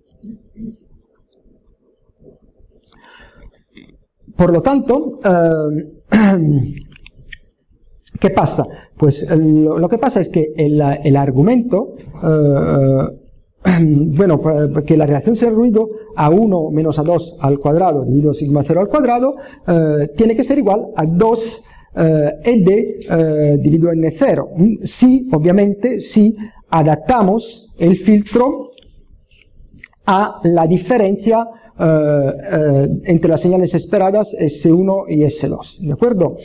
Por lo tanto, uh, ¿qué pasa? Pues lo, lo que pasa es que el, el argumento, uh, bueno, que la relación señal-ruido A uno menos A dos al cuadrado dividido sigma cero al cuadrado uh, tiene que ser igual a dos uh, E D uh, dividido en E cero. Si, obviamente, si adaptamos el filtro a la diferencia uh, uh, entre las señales esperadas ese uno y ese dos, ¿de acuerdo?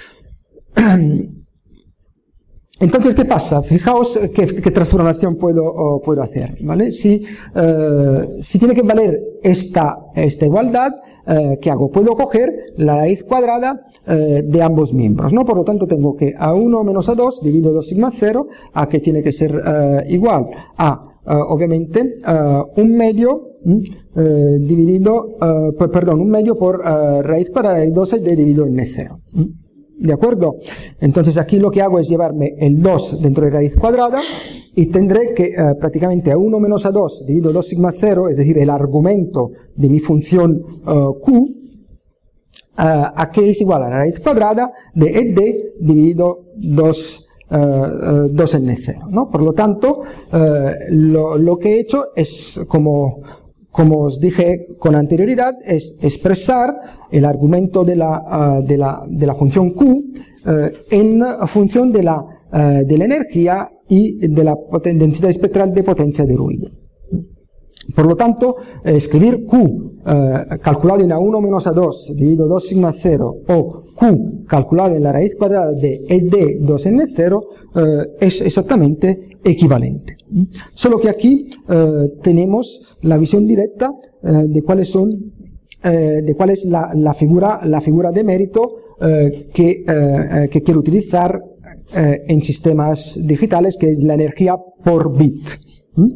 Entonces, ¿qué pasa? Fijaos qué, qué transformación puedo, oh, puedo hacer, ¿vale? Si, uh, si tiene que valer esta, esta igualdad, uh, ¿qué hago? Puedo coger la raíz cuadrada uh, de ambos miembros, ¿no? Por lo tanto, tengo que A uno menos A dos dividido dos sigma cero, a que tiene que ser uh, igual a, uh, obviamente, uh, un medio uh, dividido, uh, perdón, un medio por uh, raíz cuadrada de dos D dividido en E cero. ¿De acuerdo? Entonces aquí lo que hago es llevarme el dos dentro de raíz cuadrada y tendré que eh, prácticamente A uno menos A dos dividido dos sigma cero, es decir, el argumento de mi función uh, Q, uh, a que es igual a la raíz cuadrada de E D dividido dos, uh, uh, dos en E cero, ¿no? Por lo tanto, uh, lo, lo que he hecho es, como, como os dije con anterioridad, es expresar el argumento de la, uh, de la, de la función Q uh, en función de la, uh, de la energía y de la densidad espectral de potencia de ruido. Por lo tanto, eh, escribir Q uh, calculado en A uno menos A dos dividido dos sigma cero o Q calculado en la raíz cuadrada de E D dos N cero eh, es exactamente equivalente. Solo que aquí eh, tenemos la visión directa eh, de cuáles son, eh, de cuál es la, la figura, la figura de mérito eh, que, eh, que quiero utilizar eh, en sistemas digitales, que es la energía por bit. ¿Mm?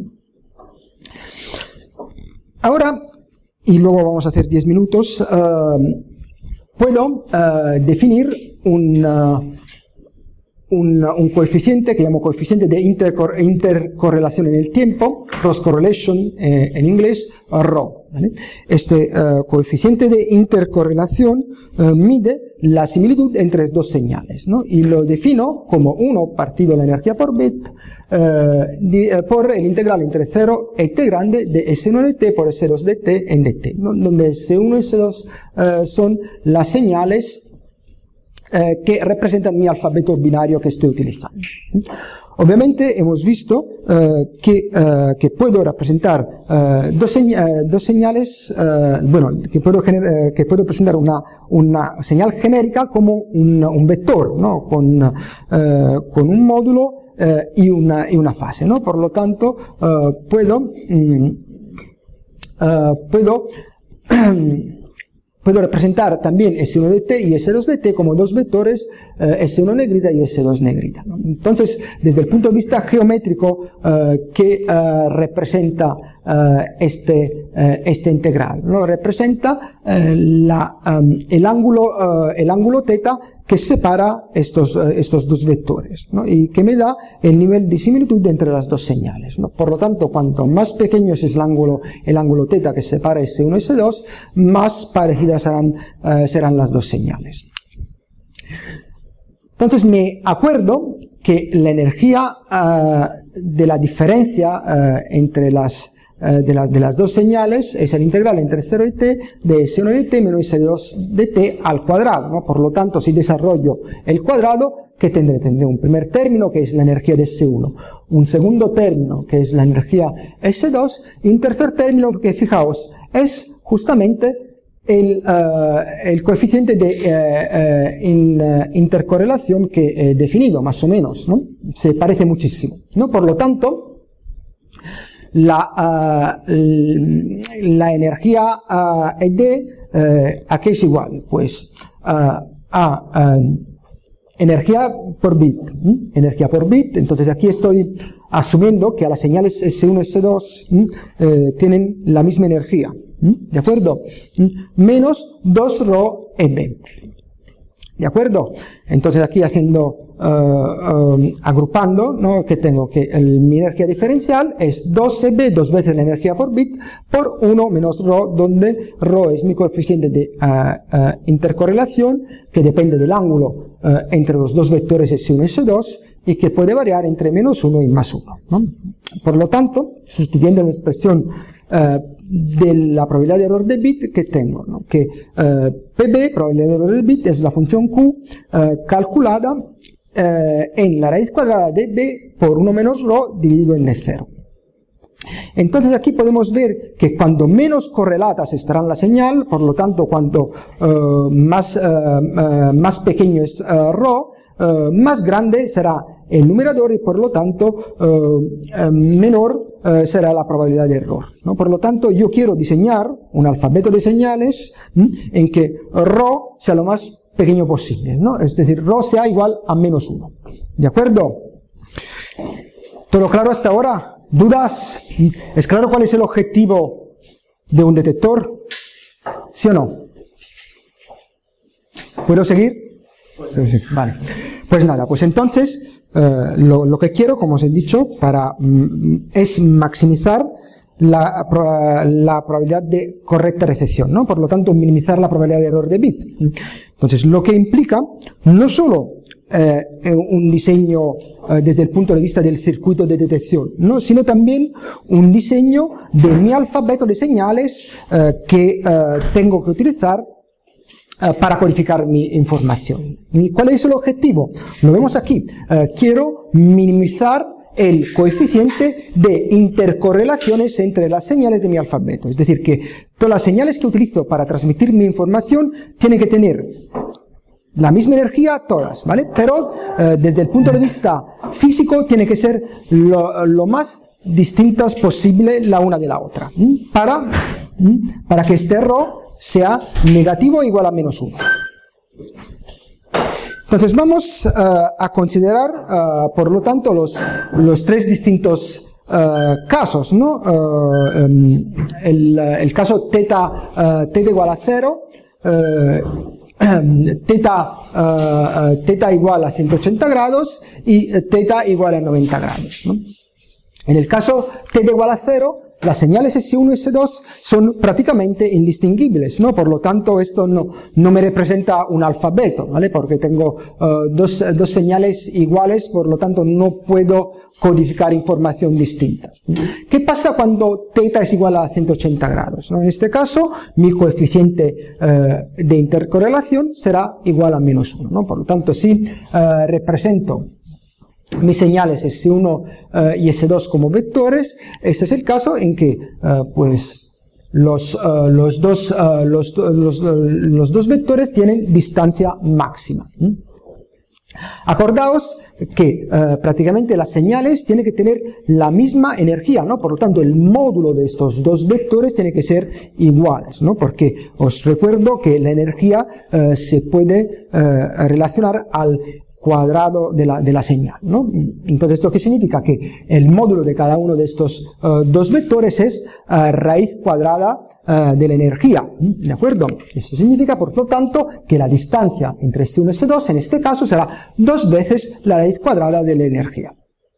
Ahora, y luego vamos a hacer diez minutos, eh, puedo uh, definir un, uh, un, uh, un coeficiente que llamo coeficiente de intercor intercorrelación en el tiempo, cross correlation eh, en inglés, rho. ¿Vale? Este uh, coeficiente de intercorrelación uh, mide la similitud entre dos señales, ¿no? Y lo defino como uno partido la energía por bit uh, di, uh, por el integral entre cero y t grande de S uno de t por S dos de t en dt, ¿no? Donde S uno y S dos uh, son las señales Eh, que representan mi alfabeto binario que estoy utilizando. Obviamente hemos visto eh, que, eh, que puedo representar eh, dos, señ eh, dos señales, eh, bueno, que puedo, eh, que puedo presentar una, una señal genérica como un, un vector, ¿no? Con, eh, con un módulo eh, y, una, y una fase, ¿no? Por lo tanto, eh, puedo, mm, eh, puedo Puedo representar también S uno de t y S dos de t como dos vectores, eh, S uno negrita y S dos negrita, ¿no? Entonces, desde el punto de vista geométrico, eh, ¿qué eh, representa eh, este, eh, este integral? ¿No? Representa eh, la, um, el, ángulo, eh, el ángulo θ que separa estos, eh, estos dos vectores, ¿no? Y que me da el nivel de similitud entre las dos señales, ¿no? Por lo tanto, cuanto más pequeño es el ángulo, el ángulo θ que separa S uno y S dos, más parecidas serán, eh, serán las dos señales. Entonces me acuerdo que la energía uh, de la diferencia uh, entre las De, la, de las dos señales es el integral entre cero y t de S uno de t menos S dos de t al cuadrado, ¿no? Por lo tanto, si desarrollo el cuadrado, ¿qué tendré? Tendré un primer término que es la energía de S uno, un segundo término que es la energía S dos y un tercer término que, fijaos, es justamente el, uh, el coeficiente de uh, uh, in, uh, intercorrelación que he definido, más o menos, ¿no? Se parece muchísimo, ¿no? Por lo tanto, La, uh, la energía uh, E D, uh, ¿a qué es igual? Pues uh, a uh, energía por bit. ¿m? Energía por bit. Entonces aquí estoy asumiendo que a las señales S uno y S dos eh, tienen la misma energía. ¿m? ¿De acuerdo? ¿m? Menos dos rho E B. ¿De acuerdo? Entonces aquí haciendo, uh, um, agrupando, ¿no? Que tengo que el, mi energía diferencial es dos E B, dos veces la energía por bit, por uno menos rho, donde rho es mi coeficiente de uh, uh, intercorrelación, que depende del ángulo uh, entre los dos vectores S uno y S dos, y que puede variar entre menos uno y más uno, ¿no? Por lo tanto, sustituyendo la expresión uh, de la probabilidad de error de bit que tengo, ¿no? Que uh, P B, probabilidad de error de bit, es la función Q uh, calculada uh, en la raíz cuadrada de B por uno menos rho dividido en cero. Entonces aquí podemos ver que cuando menos correlatas estarán la señal, por lo tanto cuanto uh, más, uh, uh, más pequeño es uh, rho, uh, más grande será el numerador y por lo tanto uh, uh, menor uh, será la probabilidad de error, ¿no? Por lo tanto yo quiero diseñar un alfabeto de señales ¿m? en que rho sea lo más pequeño posible, ¿no? Es decir, rho sea igual a menos uno. ¿De acuerdo? ¿Todo claro hasta ahora? ¿Dudas? ¿Es claro cuál es el objetivo de un detector? ¿Sí o no? ¿Puedo seguir? Vale. Pues nada, pues entonces eh, lo, lo que quiero, como os he dicho, para, mm, es maximizar la, la probabilidad de correcta recepción, ¿no? Por lo tanto, minimizar la probabilidad de error de bit. Entonces, lo que implica no solo eh, un diseño eh, desde el punto de vista del circuito de detección, ¿no? Sino también un diseño de mi alfabeto de señales eh, que eh, tengo que utilizar Uh, para codificar mi información. ¿Y cuál es el objetivo? Lo vemos aquí. Uh, quiero minimizar el coeficiente de intercorrelaciones entre las señales de mi alfabeto. Es decir, que todas las señales que utilizo para transmitir mi información tienen que tener la misma energía todas, ¿vale? Pero eh, desde el punto de vista físico tiene que ser lo, lo más distintas posible la una de la otra, ¿m? Para, ¿m? para que este rho sea negativo o igual a menos uno. Entonces vamos uh, a considerar, uh, por lo tanto, los, los tres distintos uh, casos, ¿no? Uh, um, el, el caso teta, uh, teta igual a cero, uh, teta, uh, uh, teta igual a ciento ochenta grados y teta igual a noventa grados, ¿no? En el caso teta igual a cero, las señales ese uno y ese dos son prácticamente indistinguibles, ¿no? Por lo tanto, esto no, no me representa un alfabeto, ¿vale? Porque tengo uh, dos, dos señales iguales, por lo tanto, no puedo codificar información distinta. ¿Qué pasa cuando teta es igual a ciento ochenta grados, ¿no? En este caso, mi coeficiente uh, de intercorrelación será igual a menos uno, ¿no? Por lo tanto, si uh, represento mis señales ese uno uh, y ese dos como vectores, ese es el caso en que uh, pues los, uh, los, dos, uh, los, los, uh, los dos vectores tienen distancia máxima. ¿Mm? Acordaos que uh, prácticamente las señales tienen que tener la misma energía, ¿no? Por lo tanto, el módulo de estos dos vectores tiene que ser iguales, ¿no? Porque os recuerdo que la energía uh, se puede uh, relacionar al cuadrado de la, de la señal, ¿no? Entonces, ¿esto qué significa? Que el módulo de cada uno de estos uh, dos vectores es uh, raíz cuadrada uh, de la energía, ¿de acuerdo? Esto significa, por lo tanto, que la distancia entre ese uno y ese dos, en este caso, será dos veces la raíz cuadrada de la energía.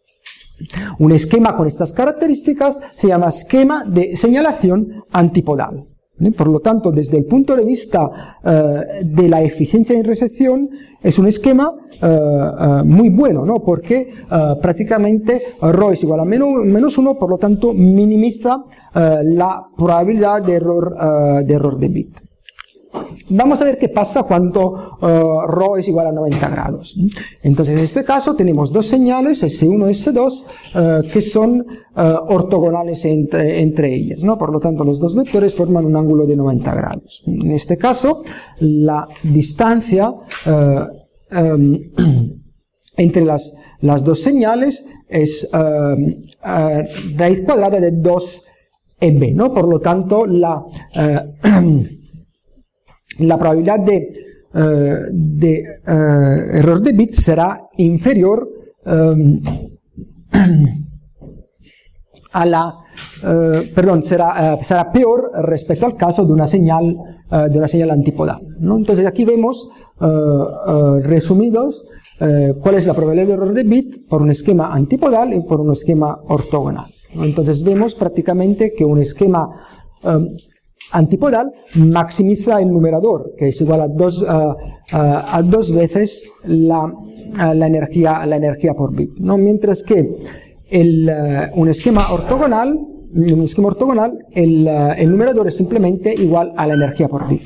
Un esquema con estas características se llama esquema de señalación antipodal. Por lo tanto, desde el punto de vista uh, de la eficiencia de recepción, es un esquema uh, uh, muy bueno, ¿no? Porque uh, prácticamente rho es igual a menos, menos uno, por lo tanto, minimiza uh, la probabilidad de error, uh, de error de bit. Vamos a ver qué pasa cuando uh, rho es igual a noventa grados. Entonces, en este caso tenemos dos señales, ese uno y ese dos, uh, que son uh, ortogonales entre, entre ellas, ¿no? Por lo tanto, los dos vectores forman un ángulo de noventa grados. En este caso, la distancia uh, um, entre las, las dos señales es uh, uh, raíz cuadrada de dos E B, ¿no? Por lo tanto, la... Uh, la probabilidad de, uh, de uh, error de bit será inferior um, a la, uh, perdón, será, uh, será peor respecto al caso de una señal, uh, de una señal antipodal, ¿no? Entonces aquí vemos uh, uh, resumidos uh, cuál es la probabilidad de error de bit por un esquema antipodal y por un esquema ortogonal, ¿no? Entonces vemos prácticamente que un esquema um, antipodal maximiza el numerador, que es igual a dos, uh, uh, a dos veces la, uh, la, energía, la energía por bit, ¿no? Mientras que el, uh, un esquema ortogonal, un esquema ortogonal el, uh, el numerador es simplemente igual a la energía por bit.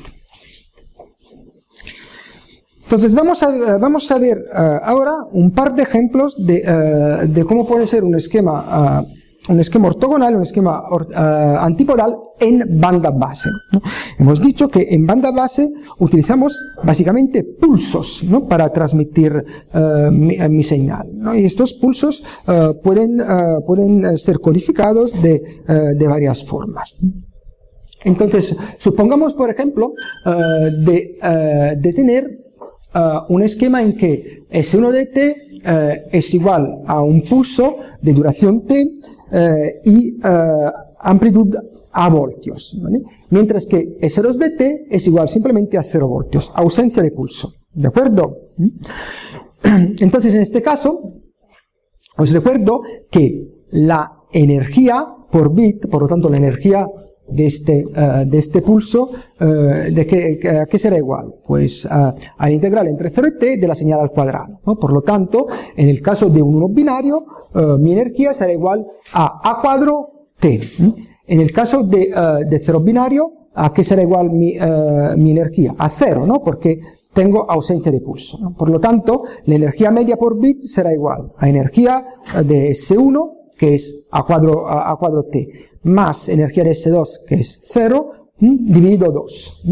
Entonces vamos a, vamos a ver uh, ahora un par de ejemplos de, uh, de cómo puede ser un esquema uh, un esquema ortogonal, un esquema or, uh, antipodal en banda base, ¿no? Hemos dicho que en banda base utilizamos básicamente pulsos, ¿no? Para transmitir uh, mi, mi señal, ¿no? Y estos pulsos uh, pueden, uh, pueden ser codificados de, uh, de varias formas. Entonces, supongamos, por ejemplo, uh, de, uh, de tener Uh, un esquema en que ese uno de t uh, es igual a un pulso de duración t uh, y uh, amplitud a voltios, ¿vale? Mientras que ese dos de t es igual simplemente a cero voltios, ausencia de pulso, ¿de acuerdo? Entonces, en este caso, os recuerdo que la energía por bit, por lo tanto la energía de este, uh, de este pulso, uh, de que, que, que será igual, pues uh, al integral entre cero y t de la señal al cuadrado, ¿no? Por lo tanto, en el caso de un uno binario, uh, mi energía será igual a a cuadro t. ¿Mm? En el caso de, uh, de cero binario, ¿a qué será igual mi, uh, mi energía? A cero, ¿no? Porque tengo ausencia de pulso, ¿no? Por lo tanto, la energía media por bit será igual a energía de ese uno, que es a cuadro, a, a cuadro t, más energía de ese dos, que es cero, ¿m? dividido dos. ¿m?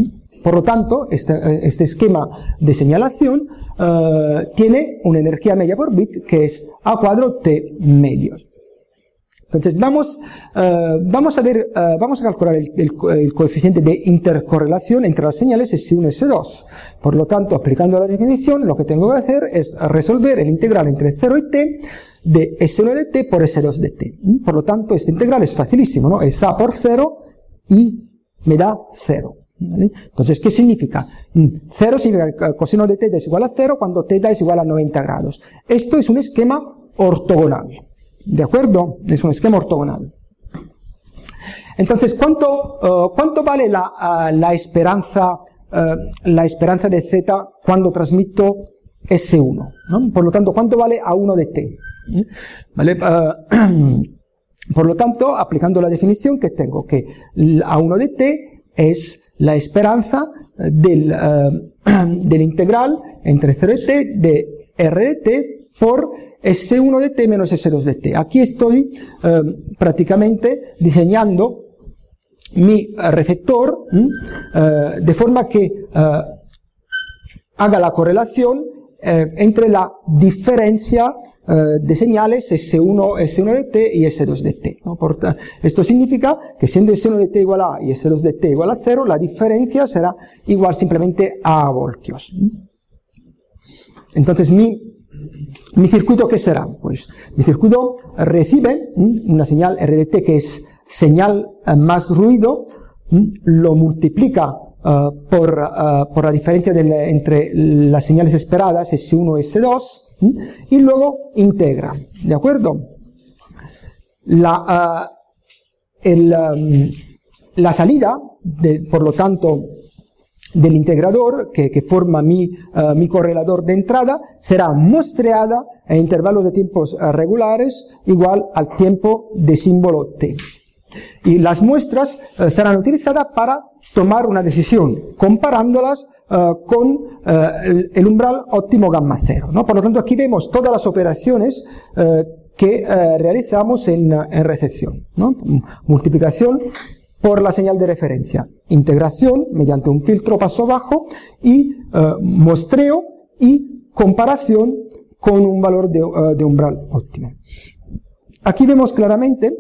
Por lo tanto, este, este esquema de señalación uh, tiene una energía media por bit que es A cuadro T medios. Entonces vamos, uh, vamos a ver, uh, vamos a calcular el, el, el coeficiente de intercorrelación entre las señales S uno y S dos. Por lo tanto, aplicando la definición, lo que tengo que hacer es resolver el integral entre cero y t de S uno de t por S dos de t. Por lo tanto, este integral es facilísimo, ¿no? Es A por cero y me da cero. ¿Vale? Entonces, ¿qué significa? cero significa que coseno de θ es igual a cero cuando θ es igual a noventa grados. Esto es un esquema ortogonal. ¿De acuerdo? Es un esquema ortogonal. Entonces, ¿cuánto, uh, ¿cuánto vale la, uh, la esperanza, uh, la esperanza de z cuando transmito S uno? ¿No? Por lo tanto, ¿cuánto vale A uno de t? ¿Vale? Uh, por lo tanto, aplicando la definición que tengo, que A uno de t es la esperanza del, uh, del integral entre cero y t de R de t por S uno de t menos S dos de t. Aquí estoy eh, prácticamente diseñando mi receptor eh, de forma que eh, haga la correlación eh, entre la diferencia eh, de señales S uno, S uno de t y S dos de t, ¿no? Por, esto significa que siendo S uno de t igual a A y S dos de t igual a cero, la diferencia será igual simplemente a voltios. Entonces mi ¿Mi circuito qué será? Pues mi circuito recibe una señal R de t que es señal más ruido, lo multiplica uh, por, uh, por la diferencia de la, entre las señales esperadas, S uno y S dos, y luego integra. ¿De acuerdo? La, uh, el, um, la salida, de, por lo tanto, del integrador que, que forma mi, uh, mi correlador de entrada será muestreada a intervalos de tiempos uh, regulares igual al tiempo de símbolo t. Y las muestras uh, serán utilizadas para tomar una decisión, comparándolas uh, con uh, el, el umbral óptimo gamma cero, ¿no? Por lo tanto, aquí vemos todas las operaciones uh, que uh, realizamos en, en recepción, ¿no? Multiplicación por la señal de referencia, integración mediante un filtro paso bajo y uh, muestreo y comparación con un valor de, uh, de umbral óptimo. Aquí vemos claramente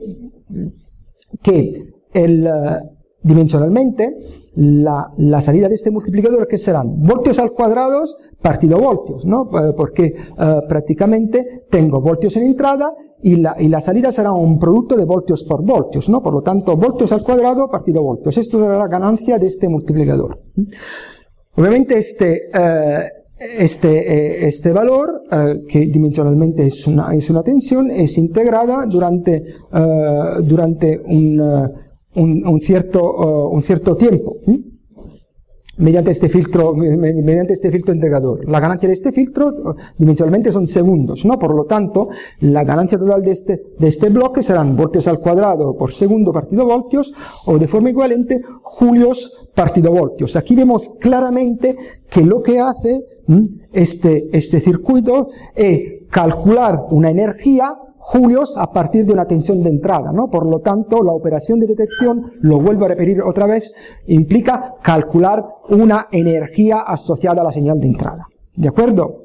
que el, uh, dimensionalmente la, la salida de este multiplicador, que serán voltios al cuadrado partido voltios, ¿no? Porque uh, prácticamente tengo voltios en entrada y la, y la salida será un producto de voltios por voltios, ¿no? Por lo tanto, voltios al cuadrado partido voltios. Esto será la ganancia de este multiplicador. Obviamente este, uh, este, eh, este valor, uh, que dimensionalmente es una, es una tensión, es integrada durante, uh, durante un, uh, un, un, cierto, uh, un cierto tiempo. ¿Mm? mediante este filtro, mediante este filtro integrador. La ganancia de este filtro dimensionalmente son segundos, ¿no? Por lo tanto, la ganancia total de este, de este bloque serán voltios al cuadrado por segundo partido voltios, o de forma equivalente, julios partido voltios. Aquí vemos claramente que lo que hace este, este circuito es calcular una energía julios a partir de una tensión de entrada, ¿no? Por lo tanto, la operación de detección, lo vuelvo a repetir otra vez, implica calcular una energía asociada a la señal de entrada. ¿De acuerdo?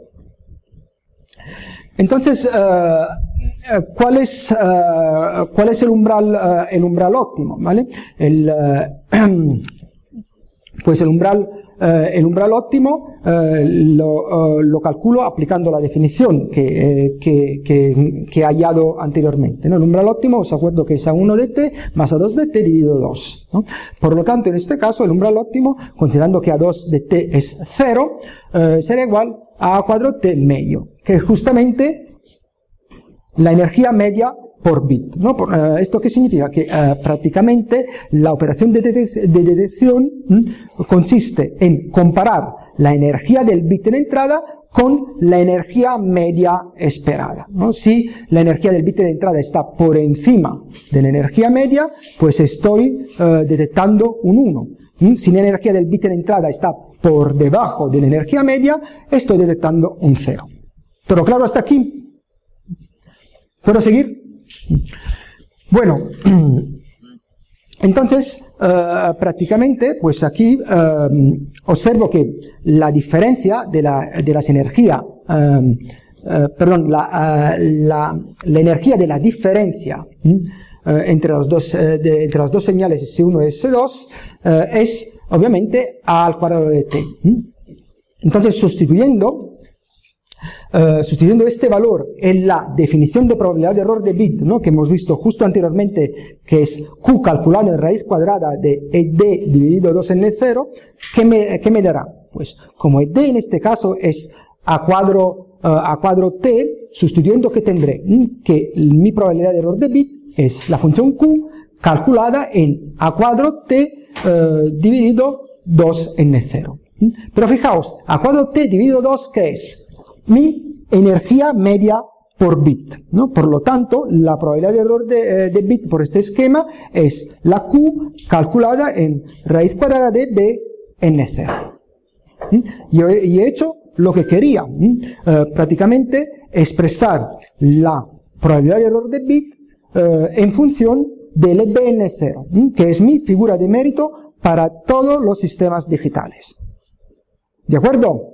Entonces, uh, ¿cuál es, uh, ¿cuál es el umbral, uh, el umbral óptimo? ¿Vale? El, uh, pues el umbral Uh, el umbral óptimo uh, lo, uh, lo calculo aplicando la definición que, eh, que, que, que he hallado anteriormente, ¿no? El umbral óptimo, os acuerdo que es A uno de t más A dos de t dividido dos, ¿no? Por lo tanto, en este caso, el umbral óptimo, considerando que A dos de t es cero, uh, será igual a A cuatro t medio, que es justamente la energía media por bit, ¿no? Por, uh, ¿Esto qué significa? Que uh, prácticamente la operación de, detec de detección ¿m? consiste en comparar la energía del bit en entrada con la energía media esperada, ¿no? Si la energía del bit de entrada está por encima de la energía media, pues estoy uh, detectando un uno. ¿m? Si la energía del bit de entrada está por debajo de la energía media, estoy detectando un cero. ¿Todo claro hasta aquí? ¿Puedo seguir? Bueno, Entonces, uh, prácticamente, pues aquí uh, observo que la diferencia de, la, de las energías, uh, uh, perdón, la, uh, la, la energía de la diferencia uh, entre, los dos, uh, de, entre las dos señales S uno y S dos uh, es obviamente A al cuadrado de t. Uh. Entonces, sustituyendo Uh, sustituyendo este valor en la definición de probabilidad de error de bit, ¿no?, que hemos visto justo anteriormente, que es Q calculado en raíz cuadrada de E D dividido dos n cero, ¿qué me, qué me dará? Pues como E D en este caso es a cuadro, uh, a cuadro t, sustituyendo, ¿qué tendré? ¿Mm? Que mi probabilidad de error de bit es la función Q calculada en a cuadro t uh, dividido dos n cero. ¿Mm? Pero fijaos, a cuadro t dividido dos, ¿qué es? Mi energía media por bit, ¿no? Por lo tanto, la probabilidad de error de, eh, de bit por este esquema es la Q calculada en raíz cuadrada de b n cero. ¿Mm? Y, he, y he hecho lo que quería, ¿Mm? eh, prácticamente expresar la probabilidad de error de bit eh, en función del b n cero, ¿Mm? que es mi figura de mérito para todos los sistemas digitales. ¿De acuerdo?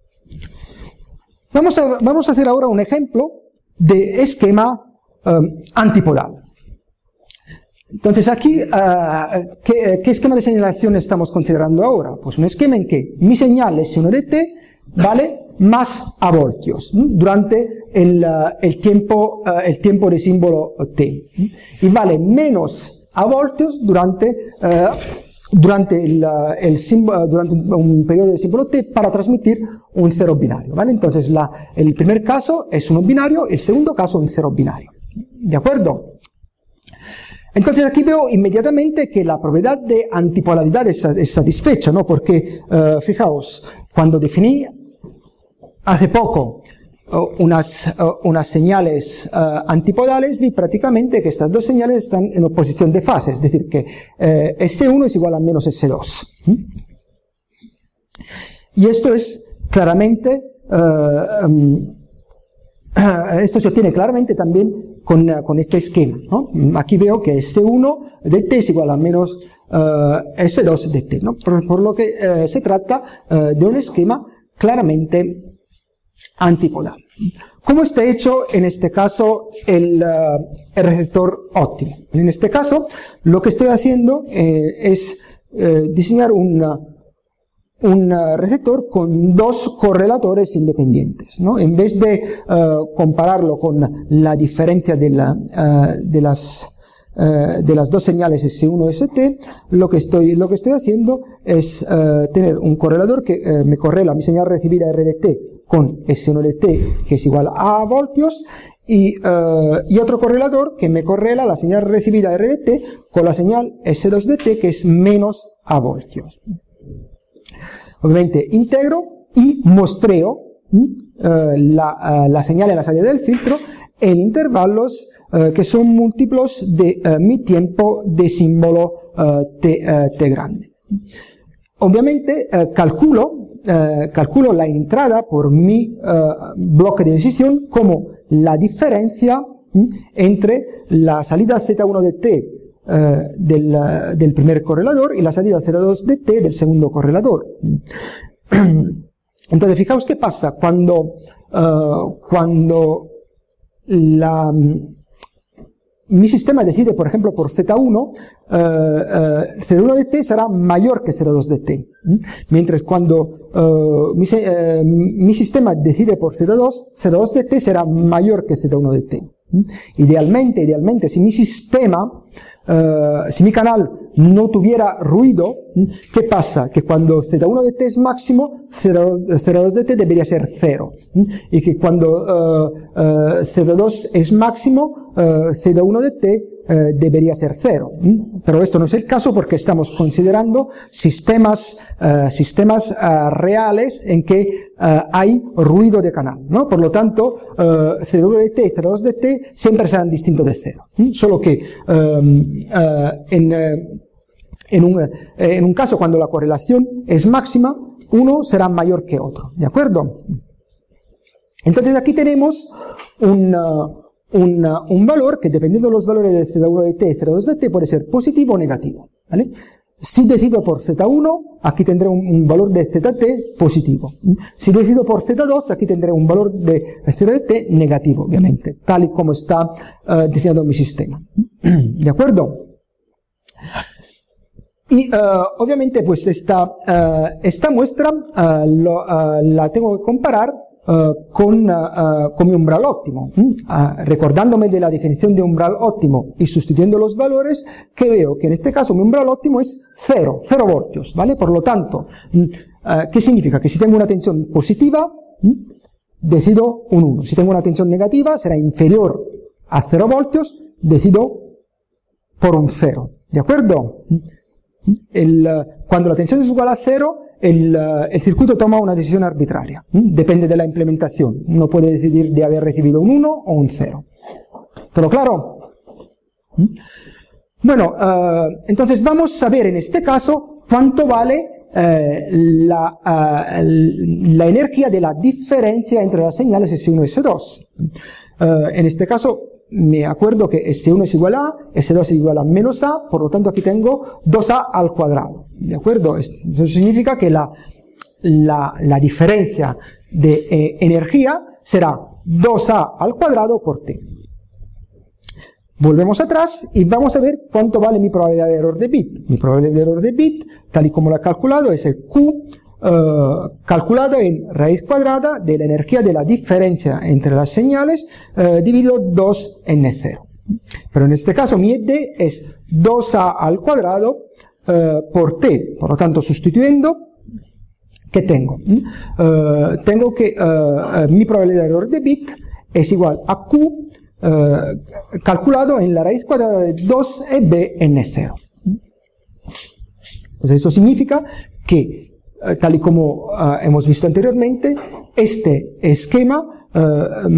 Vamos a, vamos a hacer ahora un ejemplo de esquema um, antipodal. Entonces aquí, uh, ¿qué, ¿qué esquema de señalación estamos considerando ahora? Pues un esquema en que mi señal S uno de t vale más a voltios ¿sí? durante el, uh, el, tiempo, uh, el tiempo de símbolo t, ¿sí? y vale menos a voltios durante... Uh, durante, el, el símbolo, durante un, un periodo de símbolo t para transmitir un cero binario, ¿vale? Entonces, la, el primer caso es un binario, el segundo caso un cero binario, ¿de acuerdo? Entonces, aquí veo inmediatamente que la propiedad de antipolaridad es, es satisfecha, ¿no? Porque, uh, fijaos, cuando definí hace poco Uh, unas, uh, unas señales uh, antipodales, vi prácticamente que estas dos señales están en oposición de fase, es decir, que eh, S uno es igual a menos S dos. ¿Mm? Y esto es claramente, uh, um, esto se obtiene claramente también con, uh, con este esquema, ¿no? Aquí veo que S uno de t es igual a menos uh, S dos de t, ¿no? Por, por lo que uh, se trata uh, de un esquema claramente antipodal. ¿Cómo está hecho en este caso el, uh, el receptor óptimo? En este caso, lo que estoy haciendo eh, es eh, diseñar un, un uh, receptor con dos correlatores independientes, ¿no? En vez de uh, compararlo con la diferencia de, la, uh, de las Uh, de las dos señales S uno y S T, lo que estoy, lo que estoy haciendo es uh, tener un correlador que uh, me correla mi señal recibida R de T con S uno de T, que es igual a voltios, y, uh, y otro correlador que me correla la señal recibida R de T con la señal S dos de T, que es menos a voltios. Obviamente integro y muestreo uh, la, uh, la señal en la salida del filtro en intervalos uh, que son múltiplos de uh, mi tiempo de símbolo uh, t, uh, t grande. Obviamente uh, calculo, uh, calculo la entrada por mi uh, bloque de decisión como la diferencia uh, entre la salida Z uno de t uh, del, uh, del primer correlador y la salida Z dos de t del segundo correlador. Entonces, fijaos qué pasa cuando, uh, cuando La, mi sistema decide, por ejemplo, por Z uno, uh, uh, Z uno de t será mayor que Z dos de t. ¿Mm? Mientras cuando uh, mi, uh, mi sistema decide por Z dos, Z dos de t será mayor que Z uno de t. ¿Mm? Idealmente, idealmente, si mi sistema, uh, si mi canal no tuviera ruido, ¿Mm? ¿qué pasa? Que cuando Z uno de t es máximo, Z dos de t debería ser cero. ¿Mm? Y que cuando uh, uh, Z dos es máximo, uh, Z uno de t uh, debería ser cero. ¿Mm? Pero esto no es el caso porque estamos considerando sistemas, uh, sistemas uh, reales en que uh, hay ruido de canal, ¿no? Por lo tanto, uh, Z uno de t y Z dos de t siempre serán distintos de cero. ¿Mm? Solo que um, uh, en... Uh, En un, eh, en un caso cuando la correlación es máxima, uno será mayor que otro, ¿de acuerdo? Entonces aquí tenemos un, uh, un, un valor que, dependiendo de los valores de Z uno de t y Z dos de t, puede ser positivo o negativo, ¿vale? Si decido por Z uno, aquí tendré un, un valor de Zt positivo. Si decido por Z dos, aquí tendré un valor de Zt negativo, obviamente, tal y como está uh, diseñado mi sistema. ¿De acuerdo? Y uh, obviamente pues esta, uh, esta muestra uh, lo, uh, la tengo que comparar Uh, con, uh, con mi umbral óptimo, uh, recordándome de la definición de umbral óptimo y sustituyendo los valores, que veo que en este caso mi umbral óptimo es cero, cero voltios, ¿vale? Por lo tanto, uh, ¿qué significa? Que si tengo una tensión positiva, uh, decido un uno. Si tengo una tensión negativa, será inferior a cero voltios, decido por un cero, ¿de acuerdo? El, uh, cuando la tensión es igual a cero, El, uh, el circuito toma una decisión arbitraria, ¿m? Depende de la implementación. Uno puede decidir de haber recibido un uno o un cero. ¿Todo claro? ¿Mm? Bueno, uh, entonces vamos a ver en este caso cuánto vale uh, la, uh, la energía de la diferencia entre las señales S uno y S dos. Uh, en este caso me acuerdo que S uno es igual a A, S dos es igual a menos A, por lo tanto aquí tengo dos A al cuadrado. ¿De acuerdo? Eso significa que la, la, la diferencia de eh, energía será dos A al cuadrado por T. Volvemos atrás y vamos a ver cuánto vale mi probabilidad de error de bit. Mi probabilidad de error de bit, tal y como lo he calculado, es el Q Uh, calculado en raíz cuadrada de la energía de la diferencia entre las señales uh, dividido dos n cero. Pero en este caso mi E D es dos A al cuadrado uh, por T. Por lo tanto, sustituyendo, ¿qué tengo? Uh, tengo que uh, uh, mi probabilidad de error de bit es igual a Q uh, calculado en la raíz cuadrada de dos E B n cero. Entonces esto significa que, tal y como uh, hemos visto anteriormente, este esquema uh,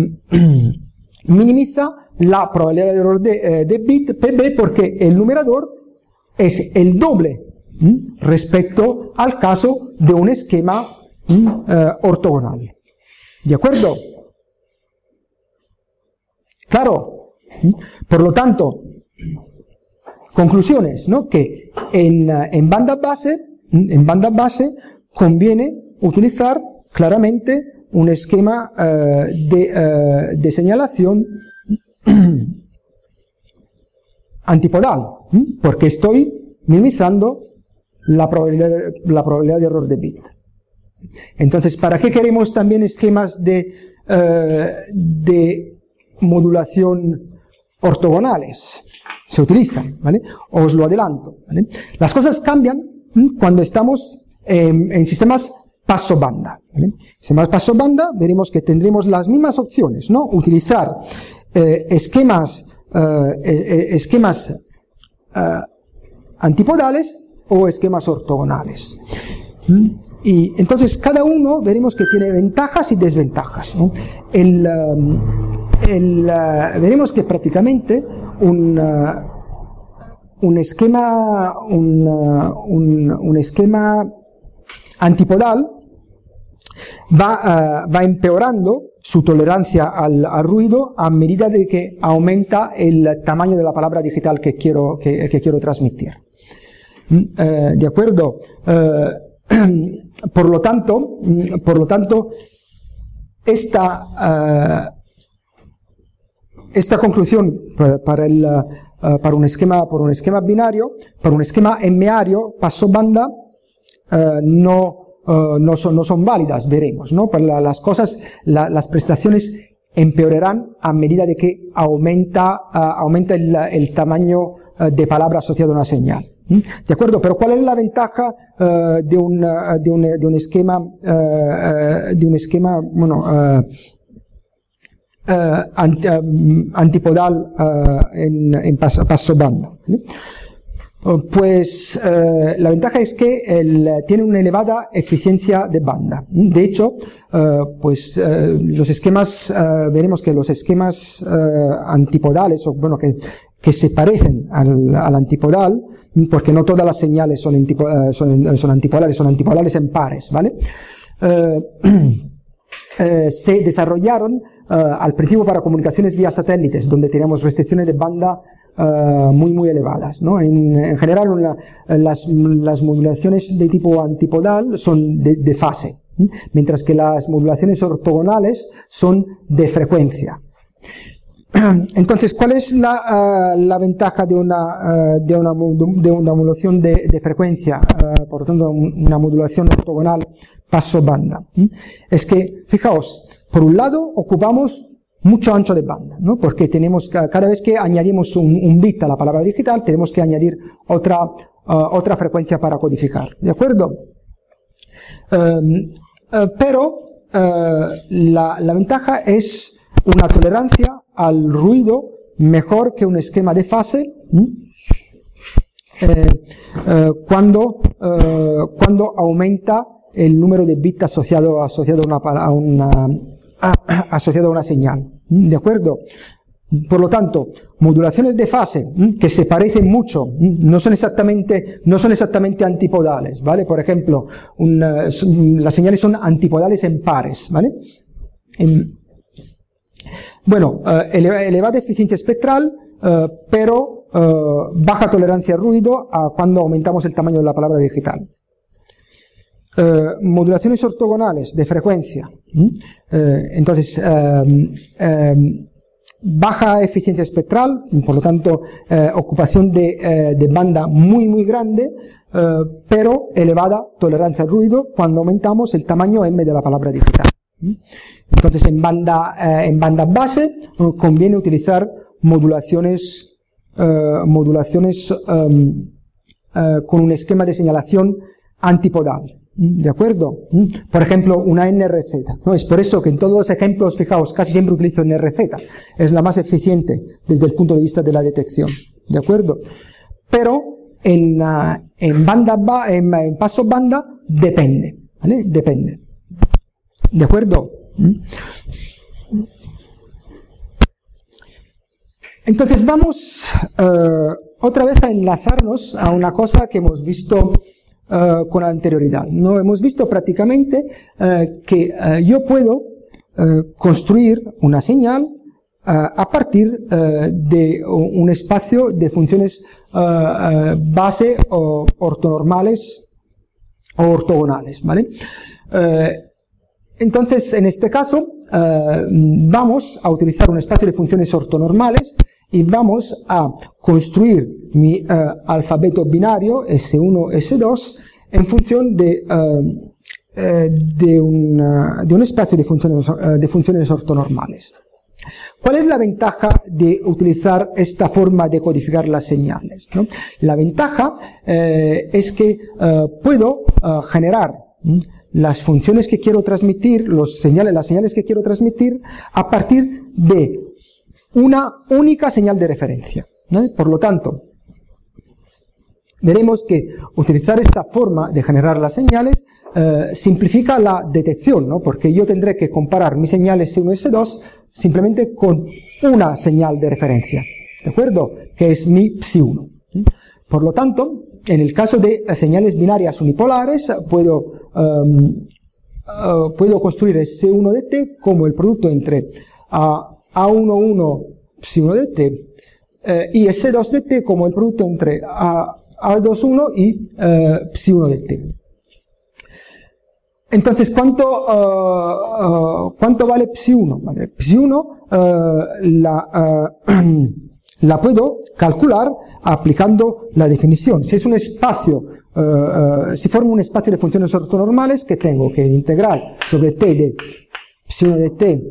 minimiza la probabilidad de error de, uh, de bit P B, porque el numerador es el doble ¿m? respecto al caso de un esquema ¿m? Uh, ortogonal. ¿De acuerdo? Claro. ¿M? Por lo tanto, conclusiones, ¿no? Que en, uh, en banda base En banda base conviene utilizar claramente un esquema uh, de, uh, de señalación antipodal, ¿m? Porque estoy minimizando la probabilidad, la probabilidad de error de bit. Entonces, ¿para qué queremos también esquemas de, uh, de modulación ortogonales? Se utilizan, ¿vale? Os lo adelanto, ¿vale? Las cosas cambian cuando estamos en, en sistemas paso-banda, ¿vale? En sistemas paso-banda veremos que tendremos las mismas opciones, ¿no? Utilizar eh, esquemas, eh, eh, esquemas eh, antipodales o esquemas ortogonales. ¿Mm? Y entonces cada uno veremos que tiene ventajas y desventajas, ¿no? El, um, el, uh, veremos que prácticamente un... Uh, Un esquema, un, uh, un, un esquema antipodal va, uh, va empeorando su tolerancia al, al ruido a medida de que aumenta el tamaño de la palabra digital que quiero, que, que quiero transmitir. Uh, ¿De acuerdo? Uh, por lo tanto, por lo tanto, esta, uh, esta conclusión para el uh, Uh, para un esquema, por un esquema binario, para un esquema M-ario, paso-banda, uh, no, uh, no, son, no son válidas, veremos, ¿no? Para la, las cosas, la, las prestaciones empeorarán a medida de que aumenta, uh, aumenta el, el tamaño uh, de palabra asociado a una señal. ¿Mm? ¿De acuerdo? Pero ¿cuál es la ventaja uh, de, un, uh, de, un, de un esquema, uh, uh, de un esquema, bueno, uh, Uh, anti, uh, antipodal uh, en, en paso, paso banda, ¿vale? Uh, pues uh, la ventaja es que el, tiene una elevada eficiencia de banda. De hecho, uh, pues uh, los esquemas, uh, veremos que los esquemas uh, antipodales, o bueno, que, que se parecen al, al antipodal, porque no todas las señales son, antipo, uh, son, son antipolares, son antipolares en pares, ¿vale? Uh, Eh, se desarrollaron al principio para comunicaciones vía satélites, donde teníamos restricciones de banda uh, muy, muy elevadas, ¿no? En, en general, una, las, las modulaciones de tipo antipodal son de, de fase, ¿eh? Mientras que las modulaciones ortogonales son de frecuencia. Entonces, ¿cuál es la, uh, la ventaja de una, uh, de una, de una modulación de, de frecuencia? Uh, por lo tanto, una modulación ortogonal paso-banda. ¿Mm? Es que, fijaos, por un lado ocupamos mucho ancho de banda, ¿no? Porque tenemos, cada vez que añadimos un, un bit a la palabra digital, tenemos que añadir otra, uh, otra frecuencia para codificar, ¿de acuerdo? Um, uh, pero, uh, la, la ventaja es una tolerancia al ruido mejor que un esquema de fase, ¿Mm? eh, eh, cuando, eh, cuando aumenta el número de bits asociado, asociado, a una, a una, a, asociado a una señal. ¿De acuerdo? Por lo tanto, modulaciones de fase que se parecen mucho, no son exactamente, no son exactamente antipodales, ¿vale? Por ejemplo, una, las señales son antipodales en pares, ¿vale? En, bueno, eh, eleva, elevada eficiencia espectral, eh, pero eh, baja tolerancia al ruido a cuando aumentamos el tamaño de la palabra digital. Eh, modulaciones ortogonales de frecuencia. Eh, entonces, eh, eh, baja eficiencia espectral, por lo tanto, eh, ocupación de, eh, de banda muy, muy grande, eh, pero elevada tolerancia al ruido cuando aumentamos el tamaño M de la palabra digital. Entonces, en banda, eh, en banda base, eh, conviene utilizar modulaciones, eh, modulaciones eh, eh, con un esquema de señalación antipodal. ¿De acuerdo? Por ejemplo, una N R Z, ¿no? Es por eso que en todos los ejemplos, fijaos, casi siempre utilizo N R Z. Es la más eficiente desde el punto de vista de la detección. ¿De acuerdo? Pero en, uh, en banda, ba en, en paso banda, depende. ¿Vale? Depende. ¿De acuerdo? Entonces vamos uh, otra vez a enlazarnos a una cosa que hemos visto Uh, con anterioridad. No hemos visto prácticamente uh, que uh, yo puedo uh, construir una señal uh, a partir uh, de un espacio de funciones uh, uh, base o ortonormales o ortogonales, ¿vale? Uh, entonces, en este caso, uh, vamos a utilizar un espacio de funciones ortonormales y vamos a construir mi uh, alfabeto binario ese uno, ese dos en función de, uh, eh, de, una, de un espacio de funciones, uh, de funciones ortonormales. ¿Cuál es la ventaja de utilizar esta forma de codificar las señales, ¿no? La ventaja eh, es que uh, puedo uh, generar ¿m? las funciones que quiero transmitir, los señales, las señales que quiero transmitir a partir de una única señal de referencia, ¿no? Por lo tanto, veremos que utilizar esta forma de generar las señales eh, simplifica la detección, ¿no? Porque yo tendré que comparar mis señales ese uno y ese dos simplemente con una señal de referencia, ¿de acuerdo? Que es mi psi uno. Por lo tanto, en el caso de señales binarias unipolares, puedo, um, uh, puedo construir ese uno de t como el producto entre a A uno uno psi uno de t eh, y ese dos de t como el producto entre A, A dos uno y eh, psi uno de t. Entonces, ¿cuánto, uh, uh, ¿cuánto vale psi uno? Vale, psi uno uh, la, uh, la puedo calcular aplicando la definición. Si es un espacio, uh, uh, si formo un espacio de funciones ortonormales, que tengo que integral sobre t de psi uno de t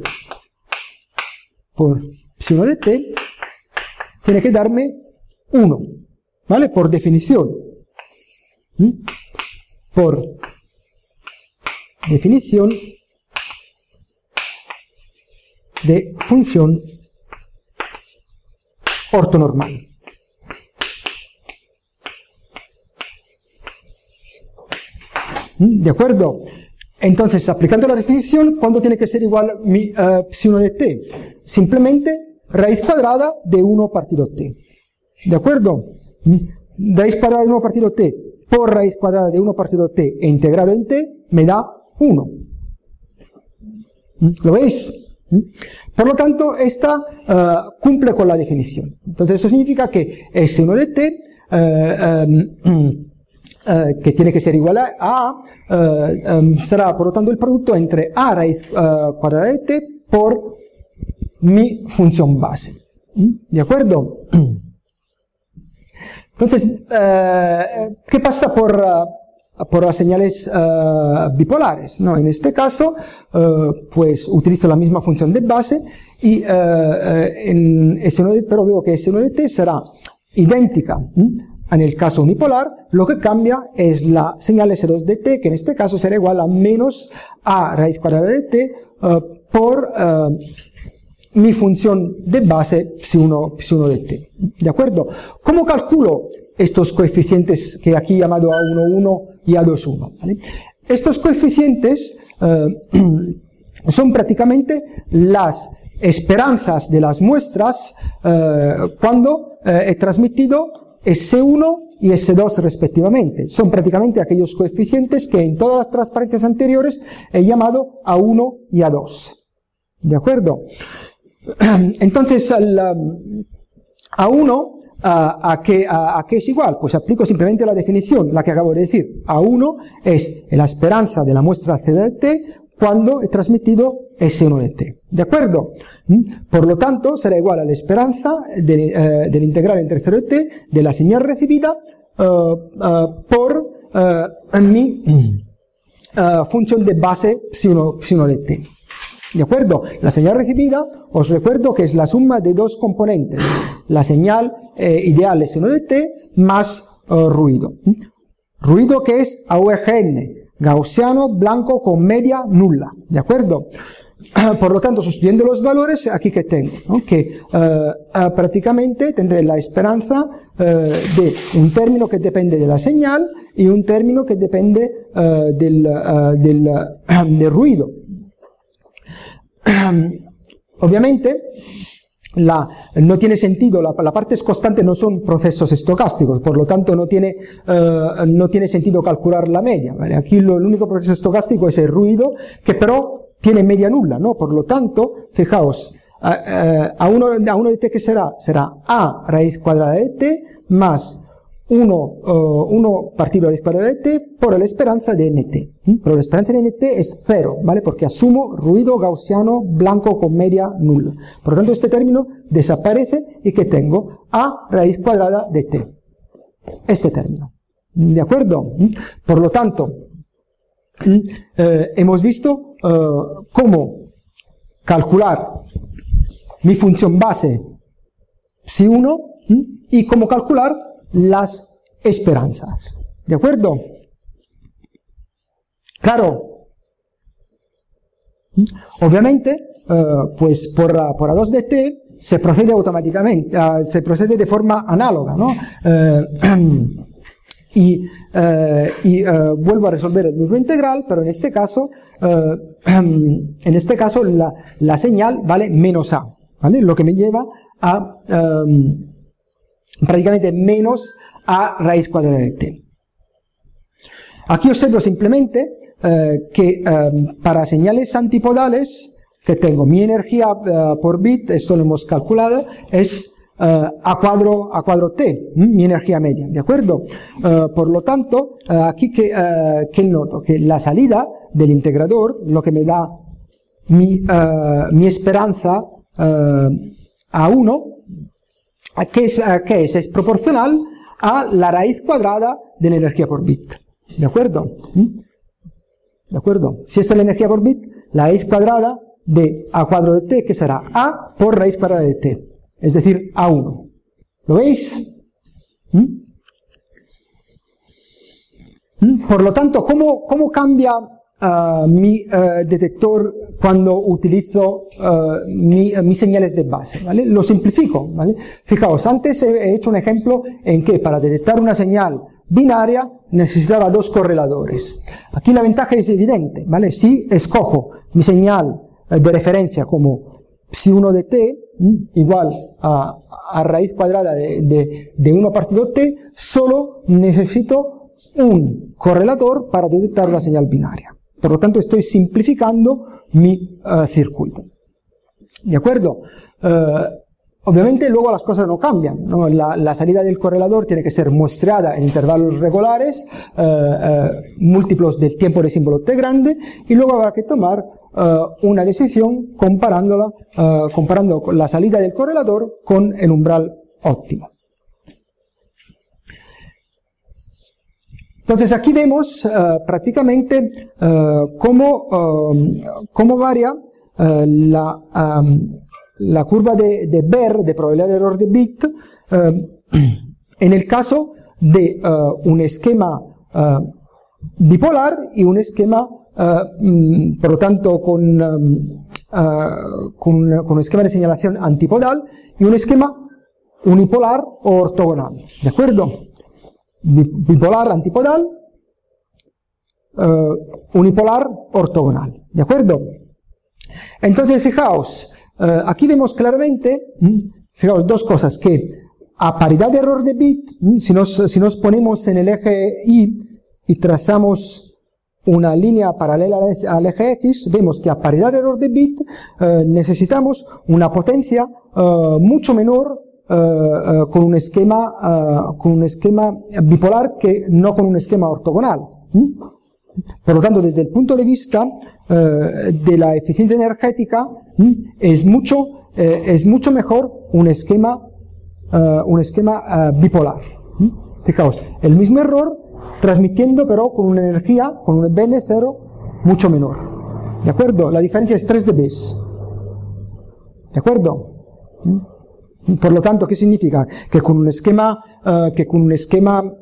por psi uno de t, tiene que darme uno, ¿vale? Por definición. ¿Mm? Por definición de función ortonormal. ¿Mm? ¿De acuerdo? Entonces, aplicando la definición, ¿cuándo tiene que ser igual mi uh, psi uno de t? Simplemente raíz cuadrada de uno partido t. ¿De acuerdo? Raíz cuadrada de uno partido t por raíz cuadrada de uno partido t e integrado en t me da uno. ¿Lo veis? ¿Mm? Por lo tanto, esta uh, cumple con la definición. Entonces, eso significa que S uno de t, uh, um, uh, que tiene que ser igual a A, uh, um, será, por lo tanto, el producto entre A raíz uh, cuadrada de t por mi función base. ¿Mm? ¿De acuerdo? Entonces, uh, ¿qué pasa por... Uh, por las señales uh, bipolares, ¿no? En este caso, uh, pues utilizo la misma función de base y uh, uh, en S uno de, pero veo que S uno de t será idéntica ¿m? En el caso unipolar. Lo que cambia es la señal S dos de t, que en este caso será igual a menos A raíz cuadrada de t uh, por uh, mi función de base psi uno, psi uno de t. ¿De acuerdo? ¿Cómo calculo estos coeficientes que aquí he llamado A uno uno y A dos uno? ¿Vale? Estos coeficientes eh, son prácticamente las esperanzas de las muestras eh, cuando eh, he transmitido S uno y S dos respectivamente. Son prácticamente aquellos coeficientes que en todas las transparencias anteriores he llamado A uno y A dos. ¿De acuerdo? Entonces, al um, A uno, ¿a, a, qué, a, ¿a qué es igual? Pues aplico simplemente la definición, la que acabo de decir. A uno es la esperanza de la muestra C de t cuando he transmitido S uno de t. ¿De acuerdo? Por lo tanto, será igual a la esperanza de, eh, del integral entre cero y t de la señal recibida uh, uh, por uh, mi uh, función de base psi uno, psi uno de t. ¿De acuerdo? La señal recibida, os recuerdo que es la suma de dos componentes. La señal eh, ideal S uno de t más uh, ruido. Ruido que es A U E G N, gaussiano, blanco, con media nula. ¿De acuerdo? Por lo tanto, sustituyendo los valores, aquí que tengo, ¿no? Que uh, uh, prácticamente tendré la esperanza uh, de un término que depende de la señal y un término que depende uh, del, uh, del, uh, del ruido. Obviamente, la, no tiene sentido, la, la parte es constante, no son procesos estocásticos, por lo tanto no tiene, uh, no tiene sentido calcular la media, ¿vale? Aquí lo, el único proceso estocástico es el ruido, que pero tiene media nula, ¿no? Por lo tanto, fijaos, a, a, a, uno, a uno de t, ¿qué será? Será A raíz cuadrada de t más uno, uh, uno partido a la raíz cuadrada de t por la esperanza de nt. ¿Mm? Pero la esperanza de nt es cero, ¿vale? Porque asumo ruido gaussiano blanco con media nula. Por lo tanto, este término desaparece y que tengo A raíz cuadrada de t. Este término. ¿De acuerdo? ¿Mm? Por lo tanto, ¿Mm? eh, hemos visto eh, cómo calcular mi función base psi uno ¿Mm? y cómo calcular las esperanzas. ¿De acuerdo? Claro. Obviamente, uh, pues por, uh, por A dos de t se procede automáticamente, uh, se procede de forma análoga, ¿no? Uh, y uh, y uh, vuelvo a resolver el mismo integral, pero en este caso, uh, en este caso la, la señal vale menos A, ¿vale? Lo que me lleva a um, prácticamente menos A raíz cuadrada de t. Aquí observo simplemente eh, que eh, para señales antipodales que tengo mi energía eh, por bit, esto lo hemos calculado, es eh, a cuadro a cuadro t, mi energía media, ¿de acuerdo? Eh, por lo tanto, eh, aquí que, eh, que noto que la salida del integrador, lo que me da mi, eh, mi esperanza eh, a uno, ¿qué es, qué es? Es proporcional a la raíz cuadrada de la energía por bit. ¿De acuerdo? ¿De acuerdo? Si esta es la energía por bit, la raíz cuadrada de A cuadro de t, que será A por raíz cuadrada de t. Es decir, A uno. ¿Lo veis? ¿Mm? ¿Mm? Por lo tanto, ¿cómo, cómo cambia uh, mi uh, detector cuando utilizo uh, mi, uh, mis señales de base? ¿Vale? Lo simplifico, ¿vale? Fijaos, antes he hecho un ejemplo en que para detectar una señal binaria necesitaba dos correladores. Aquí la ventaja es evidente, ¿vale? Si escojo mi señal de referencia como psi uno de t igual a, a raíz cuadrada de, de, de uno partido t, solo necesito un correlator para detectar una señal binaria. Por lo tanto, estoy simplificando mi uh, circuito. ¿De acuerdo? Uh, obviamente luego las cosas no cambian, ¿no? La, la salida del correlador tiene que ser muestrada en intervalos regulares, uh, uh, múltiplos del tiempo de símbolo T grande, y luego habrá que tomar uh, una decisión comparándola, uh, comparando la salida del correlador con el umbral óptimo. Entonces aquí vemos uh, prácticamente uh, cómo, uh, cómo varía uh, la, um, la curva de, de Baire, de probabilidad de error de bit, uh, en el caso de uh, un esquema uh, bipolar y un esquema, uh, mm, por lo tanto, con, um, uh, con, un, con un esquema de señalación antipodal y un esquema unipolar o ortogonal. ¿De acuerdo? Bipolar antipodal, uh, unipolar ortogonal, ¿de acuerdo? Entonces fijaos, uh, aquí vemos claramente, fijaos, dos cosas, que a paridad de error de bit, si nos, si nos ponemos en el eje Y y trazamos una línea paralela al eje X, vemos que a paridad de error de bit uh, necesitamos una potencia uh, mucho menor Uh, uh, con un esquema uh, con un esquema bipolar que no con un esquema ortogonal. ¿Mm? Por lo tanto, desde el punto de vista uh, de la eficiencia energética, ¿Mm? es mucho uh, es mucho mejor un esquema uh, un esquema uh, bipolar. ¿Mm? Fijaos, el mismo error transmitiendo pero con una energía, con un B N cero mucho menor. ¿De acuerdo? La diferencia es tres decibelios. ¿De acuerdo? ¿Mm? Por lo tanto, ¿qué significa? Que con un esquema, uh, que con un esquema, uh,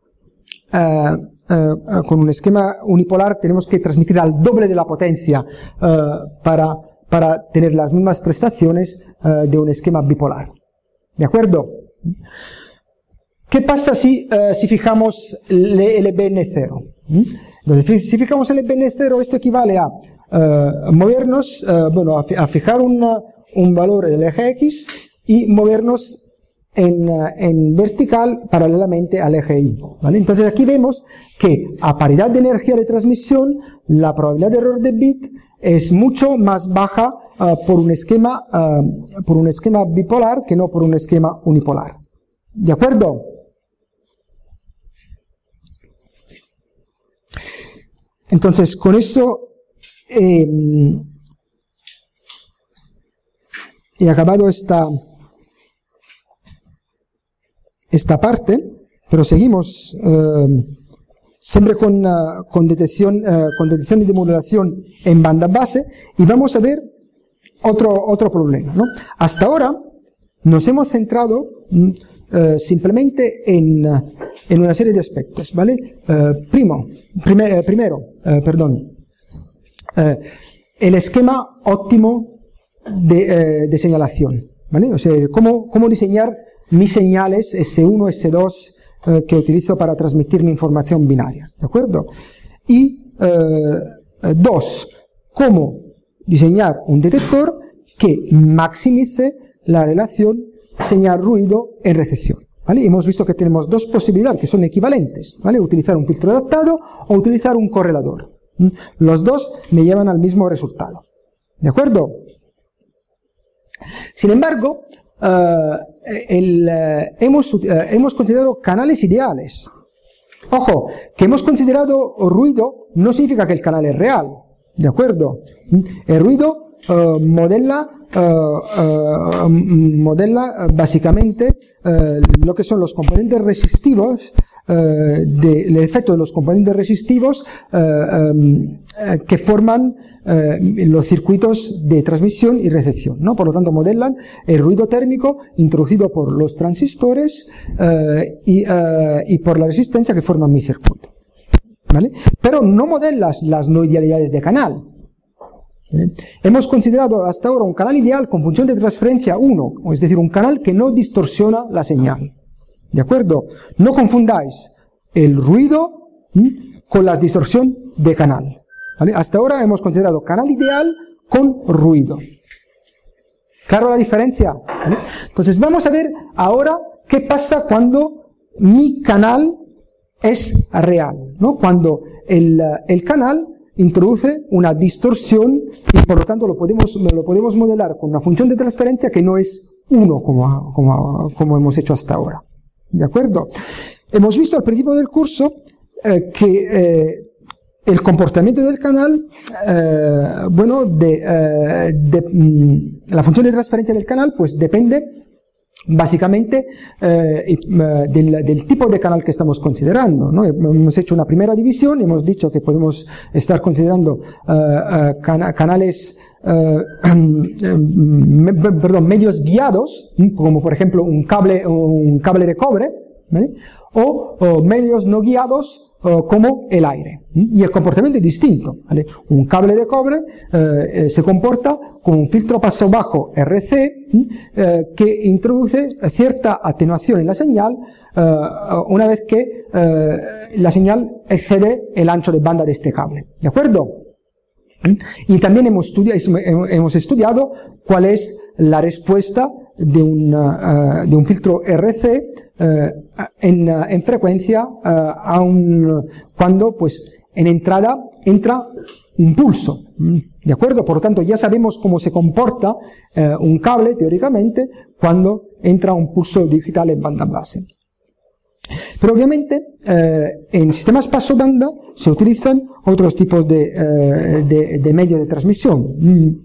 uh, con un esquema unipolar tenemos que transmitir al doble de la potencia uh, para, para tener las mismas prestaciones uh, de un esquema bipolar. ¿De acuerdo? ¿Qué pasa si, uh, si fijamos el, el B N cero? Entonces, si fijamos el B N cero, esto equivale a uh, movernos, uh, bueno, a, a fijar una, un valor del eje X y movernos en, en vertical paralelamente al eje Y, ¿vale? Entonces aquí vemos que a paridad de energía de transmisión la probabilidad de error de bit es mucho más baja uh, por un esquema uh, por un esquema bipolar que no por un esquema unipolar. ¿De acuerdo? Entonces con eso eh, he acabado esta esta parte, pero seguimos eh, siempre con, uh, con, detección, uh, con detección y demodulación en banda base, y vamos a ver otro, otro problema, ¿no? Hasta ahora nos hemos centrado mm, uh, simplemente en, uh, en una serie de aspectos, ¿vale? Uh, primo, prime, uh, primero, uh, perdón, uh, el esquema óptimo de, uh, de señalación, ¿vale? O sea, cómo, cómo diseñar mis señales ese uno, ese dos eh, que utilizo para transmitir mi información binaria, ¿de acuerdo? Y eh, dos, cómo diseñar un detector que maximice la relación señal-ruido en recepción, ¿vale? Hemos visto que tenemos dos posibilidades que son equivalentes, ¿vale? Utilizar un filtro adaptado o utilizar un correlador. ¿Mm? Los dos me llevan al mismo resultado, ¿de acuerdo? Sin embargo, Uh, el, uh, hemos, uh, hemos considerado canales ideales. Ojo, que hemos considerado ruido no significa que el canal es real, ¿de acuerdo? El ruido uh, modela, uh, uh, modela uh, básicamente uh, lo que son los componentes resistivos, uh, de, el efecto de los componentes resistivos uh, um, uh, que forman Eh, los circuitos de transmisión y recepción, ¿no? Por lo tanto, modelan el ruido térmico introducido por los transistores eh, y, eh, y por la resistencia que forman mi circuito, ¿vale? Pero no modelan las no idealidades de canal. ¿Vale? Hemos considerado hasta ahora un canal ideal con función de transferencia uno, es decir, un canal que no distorsiona la señal. ¿De acuerdo? No confundáis el ruido ¿m? con la distorsión de canal. ¿Vale? Hasta ahora hemos considerado canal ideal con ruido. ¿Claro la diferencia? ¿Vale? Entonces vamos a ver ahora qué pasa cuando mi canal es real, ¿no? Cuando el, el canal introduce una distorsión y por lo tanto lo podemos, lo podemos modelar con una función de transferencia que no es uno como, como, como hemos hecho hasta ahora. ¿De acuerdo? Hemos visto al principio del curso eh, que eh, el comportamiento del canal, eh, bueno, de, eh, de mm, la función de transferencia del canal, pues depende básicamente eh, del, del tipo de canal que estamos considerando, ¿no? Hemos hecho una primera división, hemos dicho que podemos estar considerando uh, uh, cana canales, uh, me, perdón, medios guiados, como por ejemplo un cable, un cable de cobre, ¿vale? o, o medios no guiados, Uh, como el aire. Y el comportamiento es distinto, ¿vale? Un cable de cobre eh, se comporta con un filtro paso bajo R C eh, que introduce cierta atenuación en la señal eh, una vez que eh, la señal excede el ancho de banda de este cable. ¿De acuerdo? Y también hemos estudiado, hemos estudiado cuál es la respuesta de un, uh, de un filtro R C uh, en, uh, en frecuencia uh, a un, cuando pues en entrada entra un pulso. ¿De acuerdo? Por lo tanto, ya sabemos cómo se comporta uh, un cable, teóricamente, cuando entra un pulso digital en banda base. Pero obviamente, eh, en sistemas paso banda se utilizan otros tipos de, eh, de, de medios de transmisión.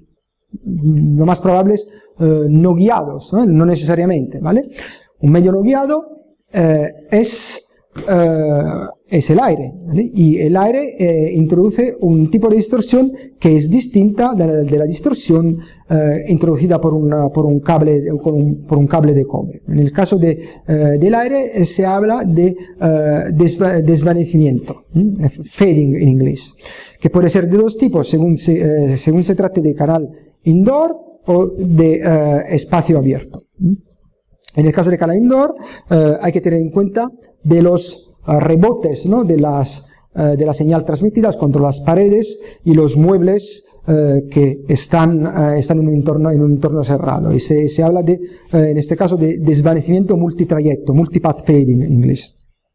Mm, lo más probable es eh, no guiados, ¿eh? No necesariamente, ¿vale? Un medio no guiado eh, es, eh, es el aire, ¿vale? Y el aire eh, introduce un tipo de distorsión que es distinta de la, de la distorsión eh, introducida por, una, por, un cable, con un, por un cable de cobre. En el caso de, eh, del aire eh, se habla de eh, desva desvanecimiento, ¿eh? Fading en inglés, que puede ser de dos tipos según se, eh, según se trate de canal indoor o de eh, espacio abierto. En el caso de canal indoor eh, hay que tener en cuenta de los uh, rebotes, ¿no? de las uh, de la señal transmitidas contra las paredes y los muebles uh, que están uh, están en un entorno en un entorno cerrado, y se, se habla de uh, en este caso de desvanecimiento multitrayecto, multipath fading en inglés.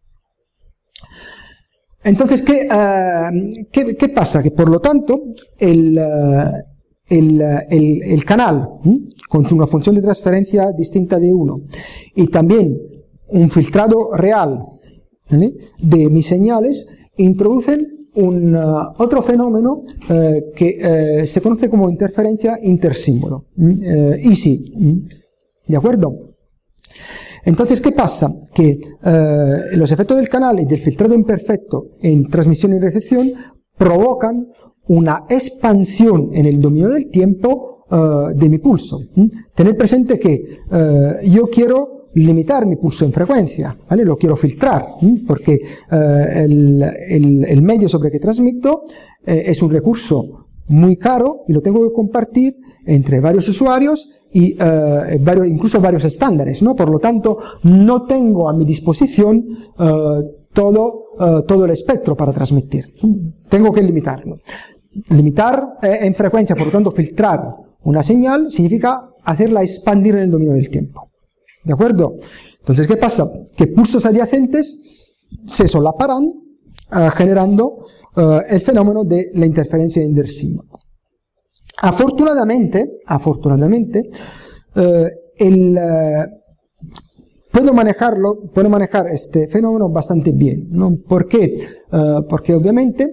Entonces, ¿qué, uh, qué, qué pasa? Que por lo tanto el uh, El, el, el canal, ¿eh? con una función de transferencia distinta de uno, y también un filtrado real, ¿eh? de mis señales, introducen un uh, otro fenómeno uh, que uh, se conoce como interferencia intersímbolo, uh, I C I, ¿de acuerdo? Entonces, ¿qué pasa? Que uh, los efectos del canal y del filtrado imperfecto en transmisión y recepción provocan una expansión en el dominio del tiempo uh, de mi pulso. ¿Mm? Tener presente que uh, yo quiero limitar mi pulso en frecuencia, ¿vale? Lo quiero filtrar, ¿Mm? porque uh, el, el, el medio sobre el que transmito eh, es un recurso muy caro y lo tengo que compartir entre varios usuarios y uh, varios, incluso varios estándares, ¿no? Por lo tanto, no tengo a mi disposición uh, todo, uh, todo el espectro para transmitir. Tengo que limitarlo. Limitar eh, en frecuencia, por lo tanto, filtrar una señal significa hacerla expandir en el dominio del tiempo. ¿De acuerdo? Entonces, ¿qué pasa? Que pulsos adyacentes se solaparán uh, generando uh, el fenómeno de la interferencia intersímbolo. Afortunadamente, afortunadamente, uh, el, uh, puedo manejarlo, puedo manejar este fenómeno bastante bien, ¿no? ¿Por qué? Uh, porque obviamente,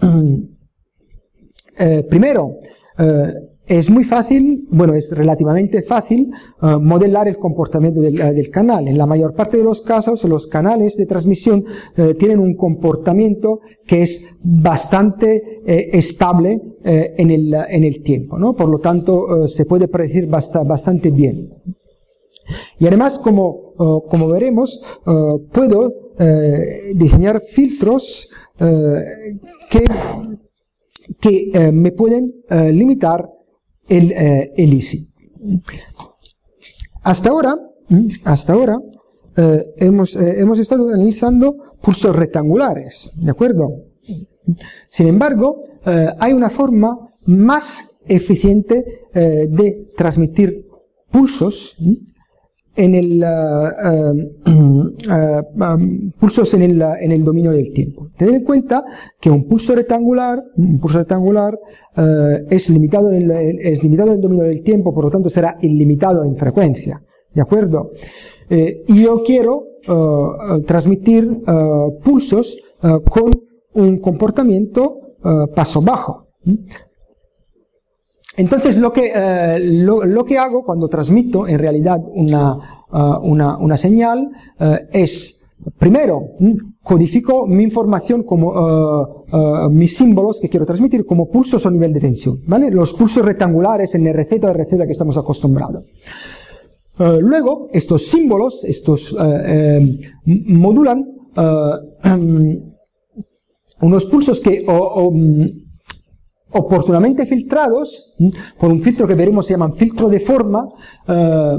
eh, primero, eh, es muy fácil, bueno, es relativamente fácil uh, modelar el comportamiento del, uh, del canal. En la mayor parte de los casos, los canales de transmisión uh, tienen un comportamiento que es bastante eh, estable eh, en, el, uh, en el tiempo, ¿no? Por lo tanto, uh, se puede predecir bast bastante bien. Y además, como, uh, como veremos, uh, puedo uh, diseñar filtros uh, que, que uh, me pueden uh, limitar el, uh, el I C I. Hasta ahora, hasta ahora uh, hemos, uh, hemos estado analizando pulsos rectangulares, ¿de acuerdo? Sin embargo, uh, hay una forma más eficiente uh, de transmitir pulsos, en el uh, uh, uh, um, pulsos en el, en el dominio del tiempo. Tened en cuenta que un pulso rectangular, un pulso rectangular uh, es limitado en el, es limitado en el dominio del tiempo, por lo tanto será ilimitado en frecuencia, ¿de acuerdo? Eh, y yo quiero uh, transmitir uh, pulsos uh, con un comportamiento uh, paso bajo. Entonces lo que, eh, lo, lo que hago cuando transmito en realidad una, uh, una, una señal uh, es, primero, codifico mi información como, uh, uh, mis símbolos que quiero transmitir como pulsos o nivel de tensión, ¿vale? Los pulsos rectangulares en R Z o R Z que estamos acostumbrados. Uh, luego, estos símbolos, estos uh, eh, modulan uh, um, unos pulsos que o, o, oportunamente filtrados por un filtro que veremos se llaman filtro de forma, eh,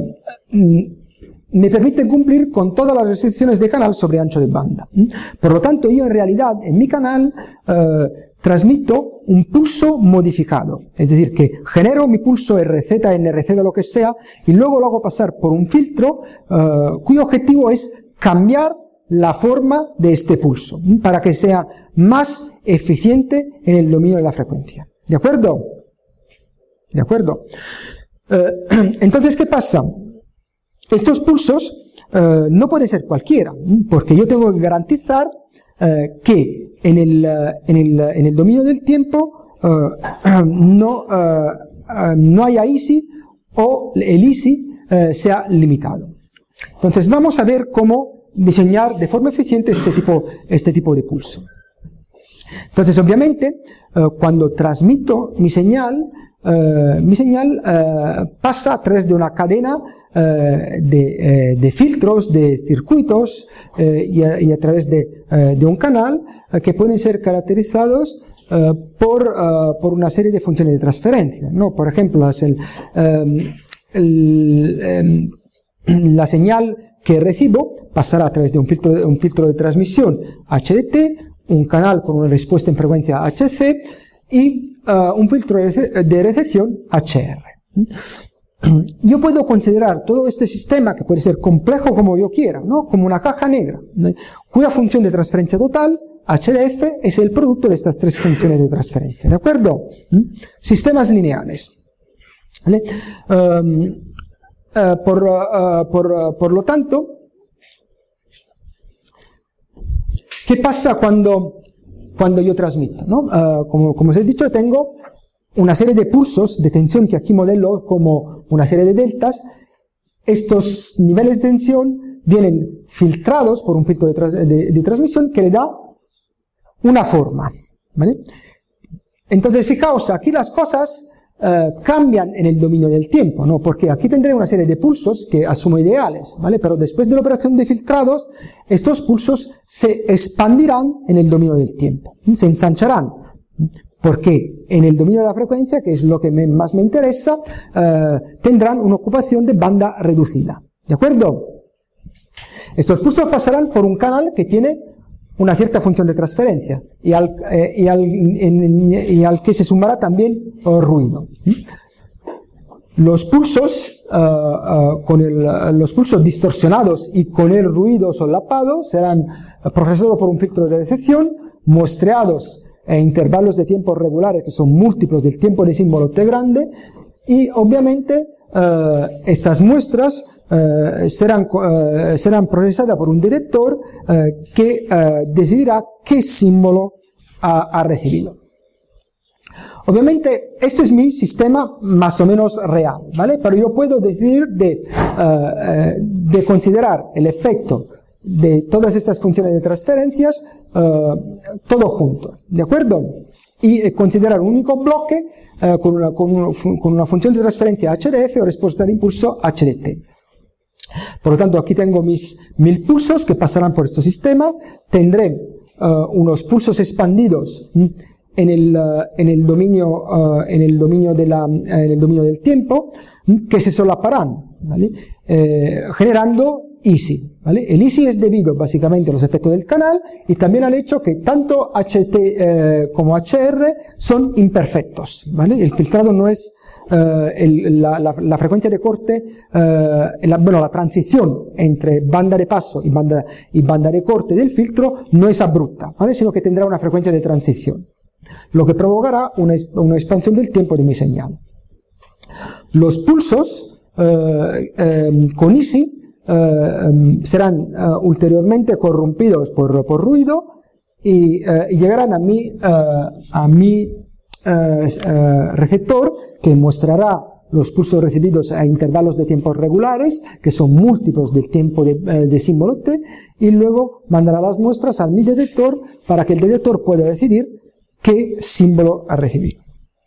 me permiten cumplir con todas las restricciones de canal sobre ancho de banda. Por lo tanto, yo en realidad en mi canal eh, transmito un pulso modificado, es decir, que genero mi pulso R Z, N R Z, lo que sea, y luego lo hago pasar por un filtro eh, cuyo objetivo es cambiar la forma de este pulso, para que sea más eficiente en el dominio de la frecuencia. ¿De acuerdo? ¿De acuerdo? Eh, entonces, ¿qué pasa? Estos pulsos eh, no pueden ser cualquiera, porque yo tengo que garantizar eh, que en el, en, el, en el dominio del tiempo eh, no, eh, no haya I S I o el I S I eh, sea limitado. Entonces, vamos a ver cómo diseñar de forma eficiente este tipo, este tipo de pulso. Entonces, obviamente, eh, cuando transmito mi señal, eh, mi señal eh, pasa a través de una cadena eh, de, eh, de filtros, de circuitos eh, y, a, y a través de, eh, de un canal eh, que pueden ser caracterizados eh, por, eh, por una serie de funciones de transferencia, ¿no? Por ejemplo, es el, eh, el, eh, la señal que recibo pasará a través de un filtro, un filtro de transmisión H D T, un canal con una respuesta en frecuencia H C y uh, un filtro de recepción H R. Yo puedo considerar todo este sistema, que puede ser complejo como yo quiera, ¿no? Como una caja negra, ¿no? Cuya función de transferencia total, H D F, es el producto de estas tres funciones de transferencia, ¿de acuerdo? Sistemas lineales, ¿vale? Um, Uh, por, uh, por, uh, por lo tanto, ¿qué pasa cuando, cuando yo transmito, ¿no? Uh, como, como os he dicho, tengo una serie de pulsos de tensión que aquí modelo como una serie de deltas. Estos niveles de tensión vienen filtrados por un filtro de, tra de, de transmisión que le da una forma, ¿vale? Entonces, fijaos, aquí las cosas Uh, cambian en el dominio del tiempo, ¿no? Porque aquí tendré una serie de pulsos que asumo ideales, ¿vale? Pero después de la operación de filtrados, estos pulsos se expandirán en el dominio del tiempo, se ensancharán, porque en el dominio de la frecuencia, que es lo que me, más me interesa, uh, tendrán una ocupación de banda reducida, ¿de acuerdo? Estos pulsos pasarán por un canal que tiene una cierta función de transferencia y al, eh, y al, en, y al que se sumará también uh, ruido. Los pulsos, uh, uh, con el, uh, los pulsos distorsionados y con el ruido solapado serán uh, procesados por un filtro de recepción, muestreados en intervalos de tiempo regulares que son múltiplos del tiempo de símbolo T grande, y obviamente Uh, estas muestras uh, serán, uh, serán procesadas por un detector uh, que uh, decidirá qué símbolo ha, ha recibido. Obviamente, este es mi sistema más o menos real, ¿vale? Pero yo puedo decidir de, uh, uh, de considerar el efecto de todas estas funciones de transferencias uh, todo junto, ¿de acuerdo? Y eh, considerar un único bloque eh, con, una, con, una, con una función de transferencia H D F o respuesta al impulso H D T. Por lo tanto, aquí tengo mis mil pulsos que pasarán por este sistema. Tendré uh, unos pulsos expandidos en el, uh, en el dominio, uh, en el dominio de la, uh, en el dominio del tiempo, que se solaparán, ¿vale? Eh, generando I S I, ¿vale? El I S I es debido básicamente a los efectos del canal y también al hecho que tanto H T eh, como H R son imperfectos, ¿vale? El filtrado no es, eh, el, la, la, la frecuencia de corte, eh, la, bueno, la transición entre banda de paso y banda, y banda de corte del filtro no es abrupta, ¿vale? Sino que tendrá una frecuencia de transición, lo que provocará una, una expansión del tiempo de mi señal. Los pulsos eh, eh, con Easy eh, serán eh, ulteriormente corrompidos por, por ruido y, eh, y llegarán a mi, eh, a mi eh, eh, receptor, que mostrará los pulsos recibidos a intervalos de tiempo regulares, que son múltiplos del tiempo de, eh, de símbolo T, y luego mandará las muestras al mi detector para que el detector pueda decidir qué símbolo ha recibido.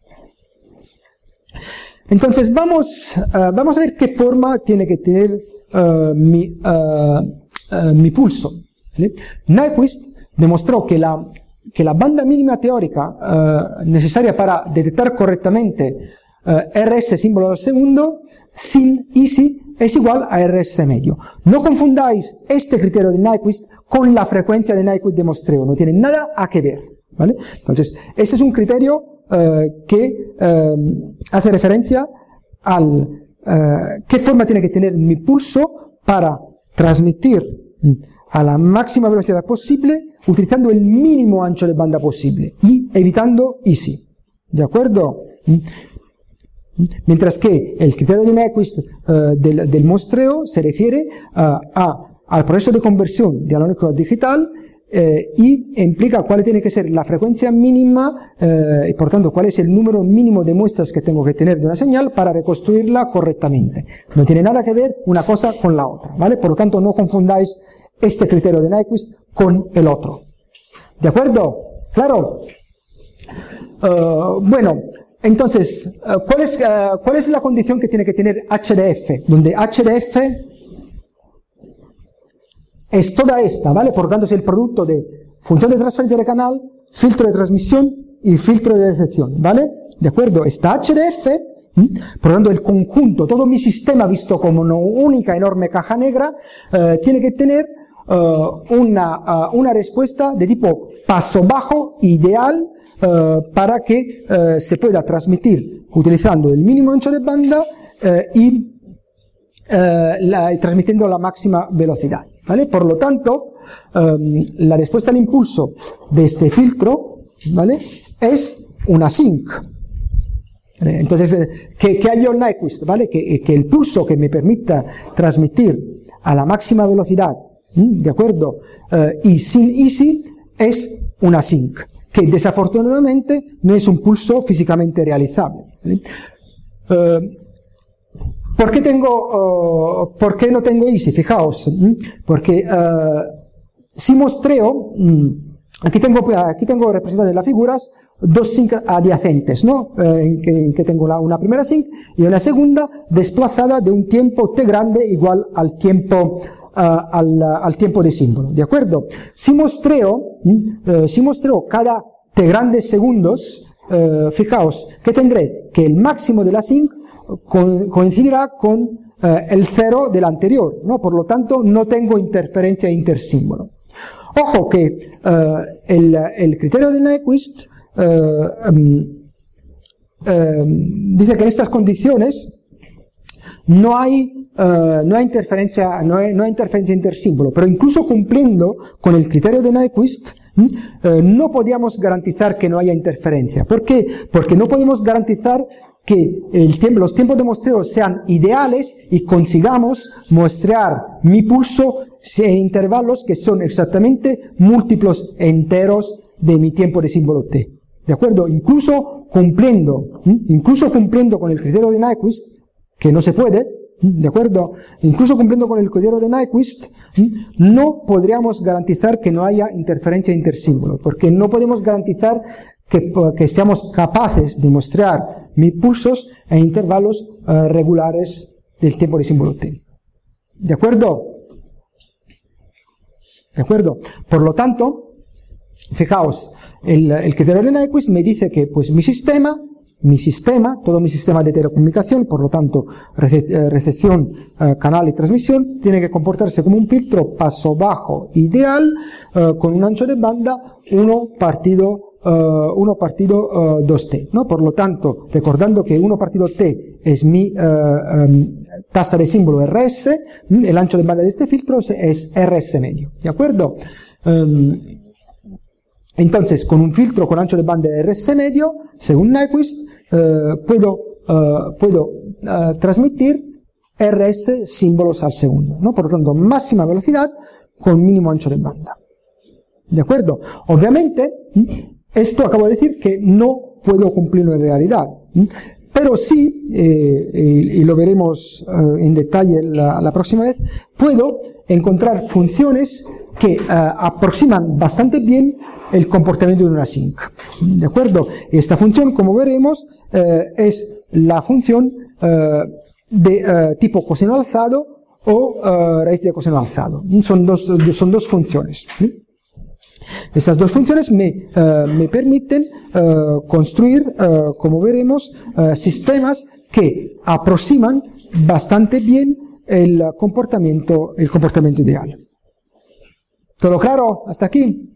Entonces vamos, uh, vamos a ver qué forma tiene que tener uh, mi, uh, uh, mi pulso. ¿Vale? Nyquist demostró que la, que la banda mínima teórica uh, necesaria para detectar correctamente uh, R S símbolo al segundo sin Easy es igual a R S medio. No confundáis este criterio de Nyquist con la frecuencia de Nyquist de muestreo, no tiene nada a que ver, ¿vale? Entonces, este es un criterio Uh, que uh, hace referencia al uh, qué forma tiene que tener mi pulso para transmitir a la máxima velocidad posible utilizando el mínimo ancho de banda posible y evitando Easy, ¿de acuerdo? Mientras que el criterio de Nyquist uh, del, del muestreo se refiere uh, a, al proceso de conversión de analógico a digital, Eh, y implica cuál tiene que ser la frecuencia mínima eh, y por tanto cuál es el número mínimo de muestras que tengo que tener de una señal para reconstruirla correctamente. No tiene nada que ver una cosa con la otra, ¿vale? Por lo tanto, no confundáis este criterio de Nyquist con el otro. ¿De acuerdo? ¿Claro? Uh, bueno, entonces, uh, ¿cuál es, uh, ¿cuál es la condición que tiene que tener H D F? Donde H D F es toda esta, ¿vale? Por lo tanto, es el producto de función de transferencia de canal, filtro de transmisión y filtro de recepción, ¿vale? ¿De acuerdo? Esta H D F, ¿m? Por lo tanto, el conjunto, todo mi sistema visto como una única enorme caja negra, eh, tiene que tener eh, una, uh, una respuesta de tipo paso bajo ideal eh, para que eh, se pueda transmitir utilizando el mínimo ancho de banda eh, y eh, la, transmitiendo la máxima velocidad. ¿Vale? Por lo tanto, um, la respuesta al impulso de este filtro, ¿vale?, es una sync. ¿Vale? Entonces, eh, ¿qué, qué hay en Nyquist? ¿Vale? Que, que el pulso que me permita transmitir a la máxima velocidad, ¿m? ¿de acuerdo? Uh, y sin Easy es una sync, que desafortunadamente no es un pulso físicamente realizable. ¿Vale? Uh, ¿Por qué tengo, uh, ¿por qué no tengo Easy? Fijaos, ¿m? Porque uh, si muestreo, aquí tengo, aquí tengo representadas en las figuras dos sync adyacentes, ¿no? Eh, en, que, en que tengo la, una primera sync y una segunda desplazada de un tiempo t grande igual al tiempo, uh, al, al tiempo de símbolo, ¿de acuerdo? Si muestreo, uh, si muestreo cada t grandes segundos, uh, fijaos que tendré que el máximo de la sync coincidirá con eh, el cero del anterior, ¿no? Por lo tanto, no tengo interferencia intersímbolo. Ojo que eh, el, el criterio de Nyquist eh, um, eh, dice que en estas condiciones no hay, eh, no hay interferencia, no hay, no hay interferencia intersímbolo, pero incluso cumpliendo con el criterio de Nyquist, eh, no podíamos garantizar que no haya interferencia. ¿Por qué? Porque no podemos garantizar que el tiempo, los tiempos de muestreo sean ideales y consigamos muestrear mi pulso en intervalos que son exactamente múltiplos enteros de mi tiempo de símbolo T. ¿De acuerdo? Incluso cumpliendo, incluso cumpliendo con el criterio de Nyquist, que no se puede, ¿de acuerdo? Incluso cumpliendo con el criterio de Nyquist, no podríamos garantizar que no haya interferencia intersímbolo, porque no podemos garantizar que, que seamos capaces de muestrear mis pulsos en intervalos uh, regulares del tiempo de símbolo T. ¿De acuerdo? ¿De acuerdo? Por lo tanto, fijaos, el, el criterio de Nyquist me dice que pues mi sistema, mi sistema, todo mi sistema de telecomunicación, por lo tanto, rece recepción, uh, canal y transmisión, tiene que comportarse como un filtro paso bajo ideal, uh, con un ancho de banda uno partido uno partido uh, dos t, ¿no? Por lo tanto, recordando que uno partido t es mi uh, um, tasa de símbolo R S, el ancho de banda de este filtro es R S medio, ¿de acuerdo? Um, entonces, con un filtro con ancho de banda de R S medio, según Nyquist, uh, puedo, uh, puedo uh, transmitir R S símbolos al segundo, ¿no? Por lo tanto, máxima velocidad con mínimo ancho de banda. ¿De acuerdo? Obviamente, esto acabo de decir que no puedo cumplirlo en realidad, pero sí, eh, y, y lo veremos eh, en detalle la, la próxima vez, puedo encontrar funciones que eh, aproximan bastante bien el comportamiento de una sync. ¿De acuerdo? Esta función, como veremos, eh, es la función eh, de eh, tipo coseno alzado o eh, raíz de coseno alzado. Son dos, son dos funciones. Estas dos funciones me, uh, me permiten uh, construir, uh, como veremos, uh, sistemas que aproximan bastante bien el comportamiento, el comportamiento ideal. ¿Todo claro? ¿Hasta aquí?